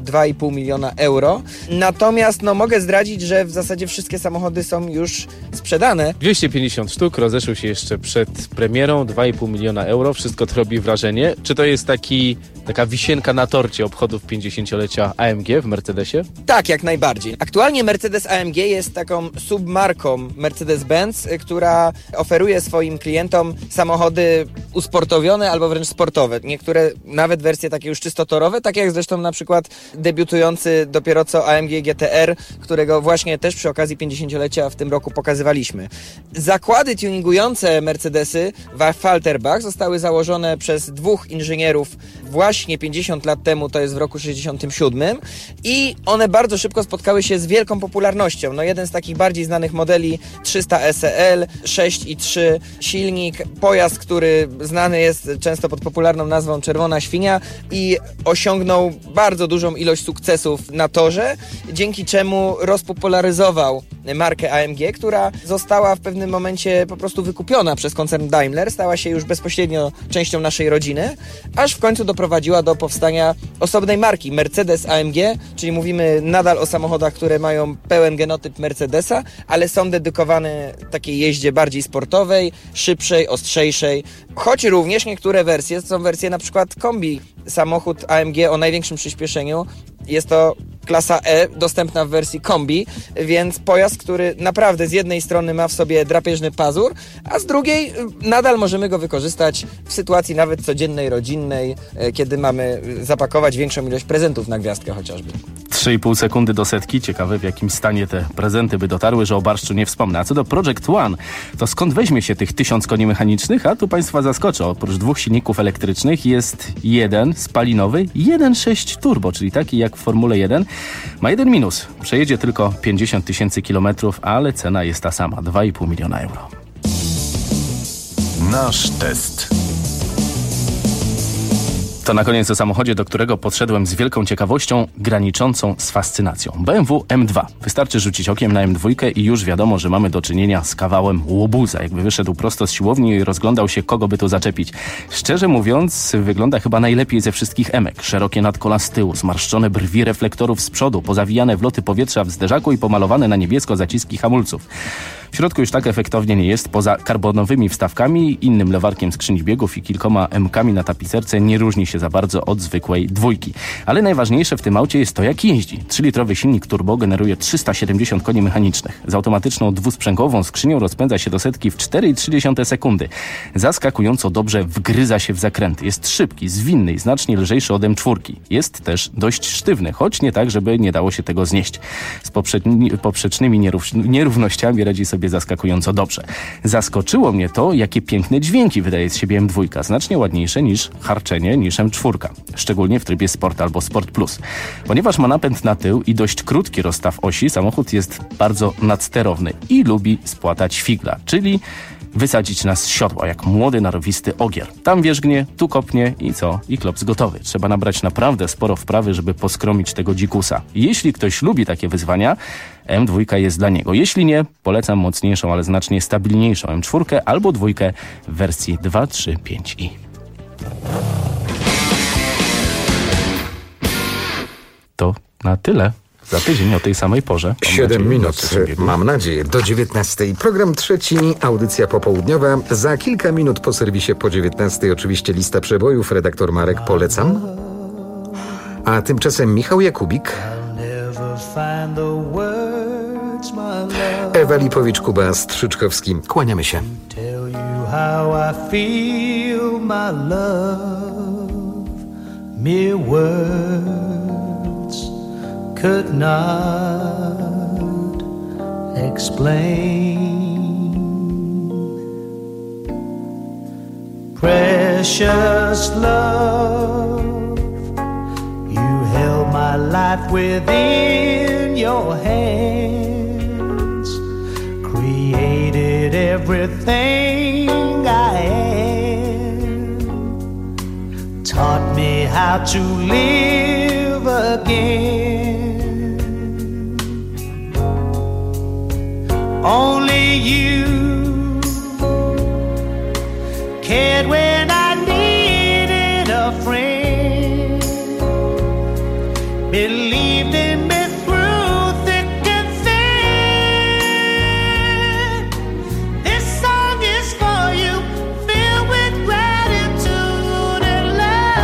2,5 miliona euro. Natomiast mogę zdradzić, że w zasadzie wszystkie samochody są już sprzedane. 250 sztuk rozeszły się jeszcze przed premierą, 2,5 miliona euro, wszystko to robi wrażenie. Czy to jest taka wisienka na torcie obchodów 50-lecia AMG w Mercedesie? Tak, jak najbardziej. Aktualnie Mercedes AMG jest taką submarką Mercedes-Benz, która oferuje swoim klientom samochody usportowione albo wręcz sportowe. Niektóre nawet wersje takie już czysto torowe, tak jak zresztą na przykład debiutujący dopiero co AMG GTR, którego właśnie też przy okazji 50-lecia w tym roku pokazywaliśmy. Zakłady tuningujące Mercedesy w Falterbach zostały założone przez 2 inżynierów właśnie 50 lat temu, to jest w roku 67, i one bardzo szybko spotkały się z wielką popularnością. Jeden z takich bardziej znanych modeli 300 SEL, 6,3 silnik, pojazd, który znany jest często pod popularną nazwą Czerwona Świnia i osiągnął bardzo dużą ilość sukcesów na torze, dzięki czemu rozpopularyzował markę AMG, która została w pewnym momencie po prostu wykupiona przez koncern Daimler, stała się już bezpośrednio częścią naszej rodziny, aż w końcu doprowadziła do powstania osobnej marki Mercedes AMG, czyli mówimy nadal o samochodach, które mają pełen genotyp Mercedesa, ale są dedykowane takiej jeździe bardziej sportowej, szybszej, ostrzejszej, choć również niektóre wersje są wersje na przykład kombi. Samochód AMG o największym przyspieszeniu jest to klasa E, dostępna w wersji kombi, więc pojazd, który naprawdę z jednej strony ma w sobie drapieżny pazur, a z drugiej nadal możemy go wykorzystać w sytuacji nawet codziennej, rodzinnej, kiedy mamy zapakować większą ilość prezentów na gwiazdkę chociażby. 3,5 sekundy do setki. Ciekawe, w jakim stanie te prezenty by dotarły, że o barszczu nie wspomnę. A co do Project One, to skąd weźmie się tych 1000 koni mechanicznych? A tu Państwa zaskoczę. Oprócz 2 silników elektrycznych jest jeden spalinowy, 1.6 turbo, czyli taki jak w Formule 1. Ma jeden minus. Przejedzie tylko 50 000 kilometrów, ale cena jest ta sama. 2,5 miliona euro. Nasz test. To na koniec o samochodzie, do którego podszedłem z wielką ciekawością, graniczącą z fascynacją. BMW M2. Wystarczy rzucić okiem na M2 i już wiadomo, że mamy do czynienia z kawałem łobuza. Jakby wyszedł prosto z siłowni i rozglądał się, kogo by tu zaczepić. Szczerze mówiąc, wygląda chyba najlepiej ze wszystkich emek. Szerokie nadkola z tyłu, zmarszczone brwi reflektorów z przodu, pozawijane wloty powietrza w zderzaku i pomalowane na niebiesko zaciski hamulców. W środku już tak efektownie nie jest. Poza karbonowymi wstawkami, innym lewarkiem skrzyni biegów i kilkoma M-kami na tapicerce nie różni się za bardzo od zwykłej dwójki. Ale najważniejsze w tym aucie jest to, jak jeździ. 3-litrowy silnik turbo generuje 370 koni mechanicznych. Z automatyczną dwusprzęgłową skrzynią rozpędza się do setki w 4,3 sekundy. Zaskakująco dobrze wgryza się w zakręty. Jest szybki, zwinny i znacznie lżejszy od M4. Jest też dość sztywny, choć nie tak, żeby nie dało się tego znieść. Z poprzecznymi nierównościami radzi sobie zaskakująco dobrze. Zaskoczyło mnie to, jakie piękne dźwięki wydaje z siebie M2. Znacznie ładniejsze niż harczenie, niż M4. Szczególnie w trybie Sport albo Sport Plus. Ponieważ ma napęd na tył i dość krótki rozstaw osi, samochód jest bardzo nadsterowny i lubi spłatać figla, czyli wysadzić nas z siodła, jak młody, narowisty ogier. Tam wierzgnie, tu kopnie i co? I klops gotowy. Trzeba nabrać naprawdę sporo wprawy, żeby poskromić tego dzikusa. Jeśli ktoś lubi takie wyzwania, M2 jest dla niego. Jeśli nie, polecam mocniejszą, ale znacznie stabilniejszą M4 albo dwójkę w wersji 2, 3, 5i. To na tyle. Za tydzień o tej samej porze. 7 minut, mam nadzieję, do 19. Program trzeci, audycja popołudniowa. Za kilka minut po serwisie po 19. Oczywiście lista przebojów. Redaktor Marek, polecam. A tymczasem Michał Jakubik, Ewa Lipowicz, Kuba Strzyczkowski. Kłaniamy się. Tell you how I feel, my love. Mere words could not explain. Precious love, you held my life within your hands, created everything I am, taught me how to live again. Only you cared when I needed a friend, believed in me through thick and thin. This song is for you, filled with gratitude and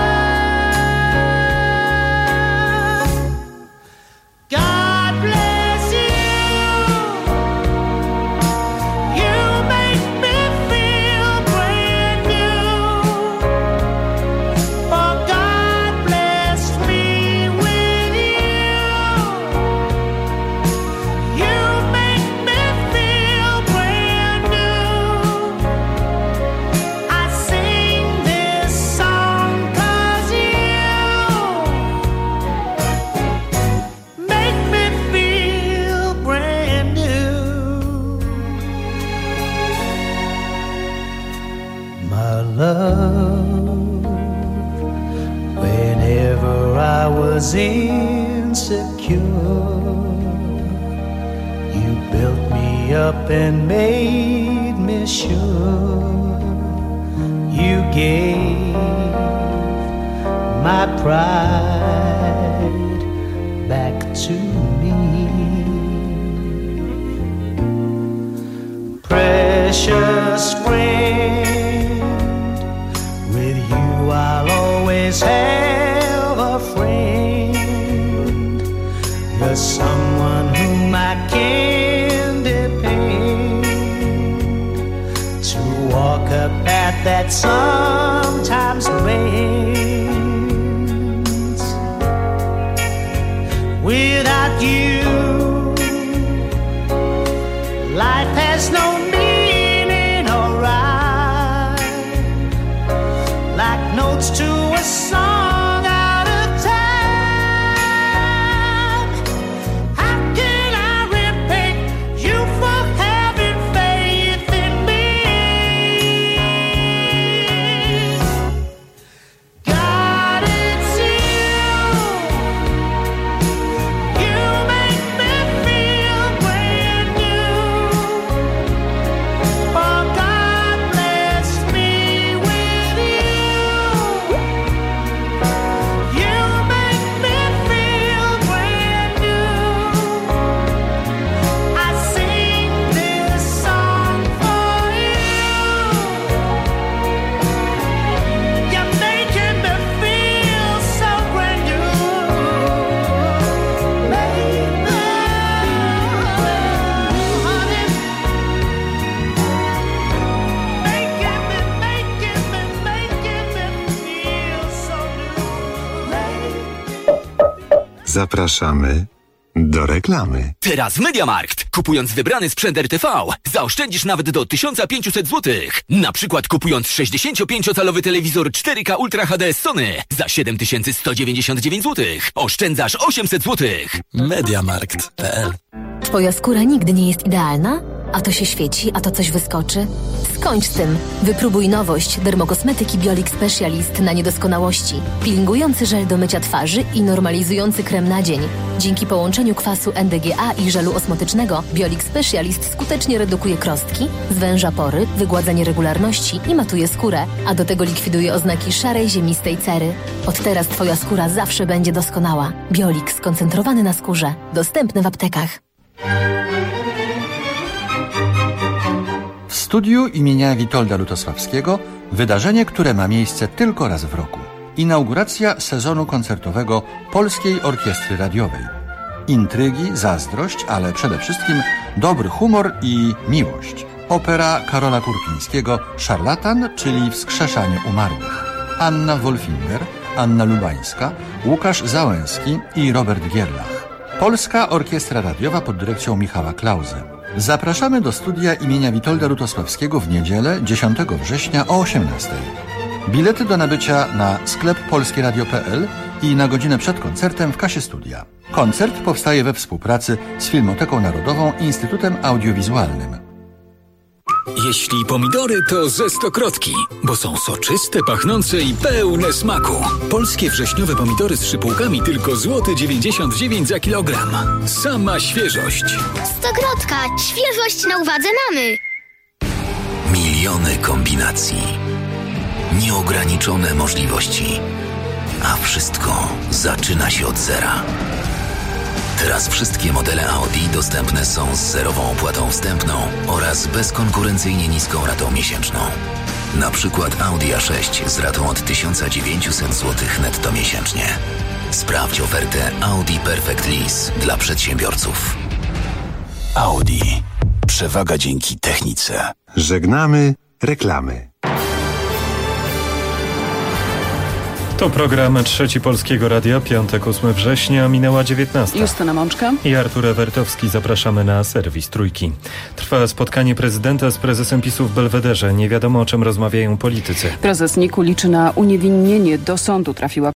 love. God bless you. You make me feel brand new. For God blessed me with you. You make me feel brand new. I sing this song 'cause you make me feel brand new. My love, whenever I was insecure, you built me up and made me sure. You gave my pride back to me. Precious friend, with you I'll always have a friend. You're someone whom I can depend to walk a path that sometimes bends. Without you, life has no meaning or rhyme. Like notes to a song out of time. How can I repay you for having faith in me? God, it's you. You make me feel brand new. For God blessed me with you. You make me feel brand new. I sing this song for you. You're making me feel so brand new. Zapraszamy do reklamy. Teraz MediaMarkt. Kupując wybrany sprzęt RTV, zaoszczędzisz nawet do 1500 zł. Na przykład kupując 65-calowy telewizor 4K Ultra HD z Sony za 7199 zł. Oszczędzasz 800 zł. Mediamarkt.pl. Twoja skóra nigdy nie jest idealna? A to się świeci, a to coś wyskoczy? Skończ z tym. Wypróbuj nowość dermokosmetyki Biolix Specialist na niedoskonałości. Peelingujący żel do mycia twarzy i normalizujący krem na dzień. Dzięki połączeniu kwasu NDGA i żelu osmotycznego Biolix Specialist skutecznie redukuje krostki, zwęża pory, wygładza nieregularności i matuje skórę, a do tego likwiduje oznaki szarej, ziemistej cery. Od teraz Twoja skóra zawsze będzie doskonała. Biolix skoncentrowany na skórze. Dostępny w aptekach. W studiu imienia Witolda Lutosławskiego wydarzenie, które ma miejsce tylko raz w roku. Inauguracja sezonu koncertowego Polskiej Orkiestry Radiowej. Intrygi, zazdrość, ale przede wszystkim dobry humor i miłość. Opera Karola Kurpińskiego Szarlatan, czyli Wskrzeszanie umarłych. Anna Wolfinger, Anna Lubańska, Łukasz Załęski i Robert Gierlach. Polska Orkiestra Radiowa pod dyrekcją Michała Klauze. Zapraszamy do studia imienia Witolda Lutosławskiego w niedzielę 10 września o 18:00. Bilety do nabycia na sklep polskieradio.pl i na godzinę przed koncertem w kasie studia. Koncert powstaje we współpracy z Filmoteką Narodową i Instytutem Audiowizualnym. Jeśli pomidory, to ze Stokrotki, bo są soczyste, pachnące i pełne smaku. Polskie wrześniowe pomidory z szypułkami tylko złoty 99 za kilogram. Sama świeżość. Stokrotka. Świeżość na uwadze mamy. Miliony kombinacji. Nieograniczone możliwości. a wszystko zaczyna się od zera. Teraz wszystkie modele Audi dostępne są z zerową opłatą wstępną oraz bezkonkurencyjnie niską ratą miesięczną. Na przykład Audi A6 z ratą od 1900 zł netto miesięcznie. Sprawdź ofertę Audi Perfect Lease dla przedsiębiorców. Audi. Przewaga dzięki technice. Żegnamy reklamy. To program Trzeci Polskiego Radia, piątek 8 września, minęła 19. Justyna Mączka I Artur Ewertowski. Zapraszamy na serwis Trójki. Trwa spotkanie prezydenta z prezesem PiS-u w Belwederze. Nie wiadomo, o czym rozmawiają politycy. Prezes NIK-u liczy na uniewinnienie. Do sądu trafiła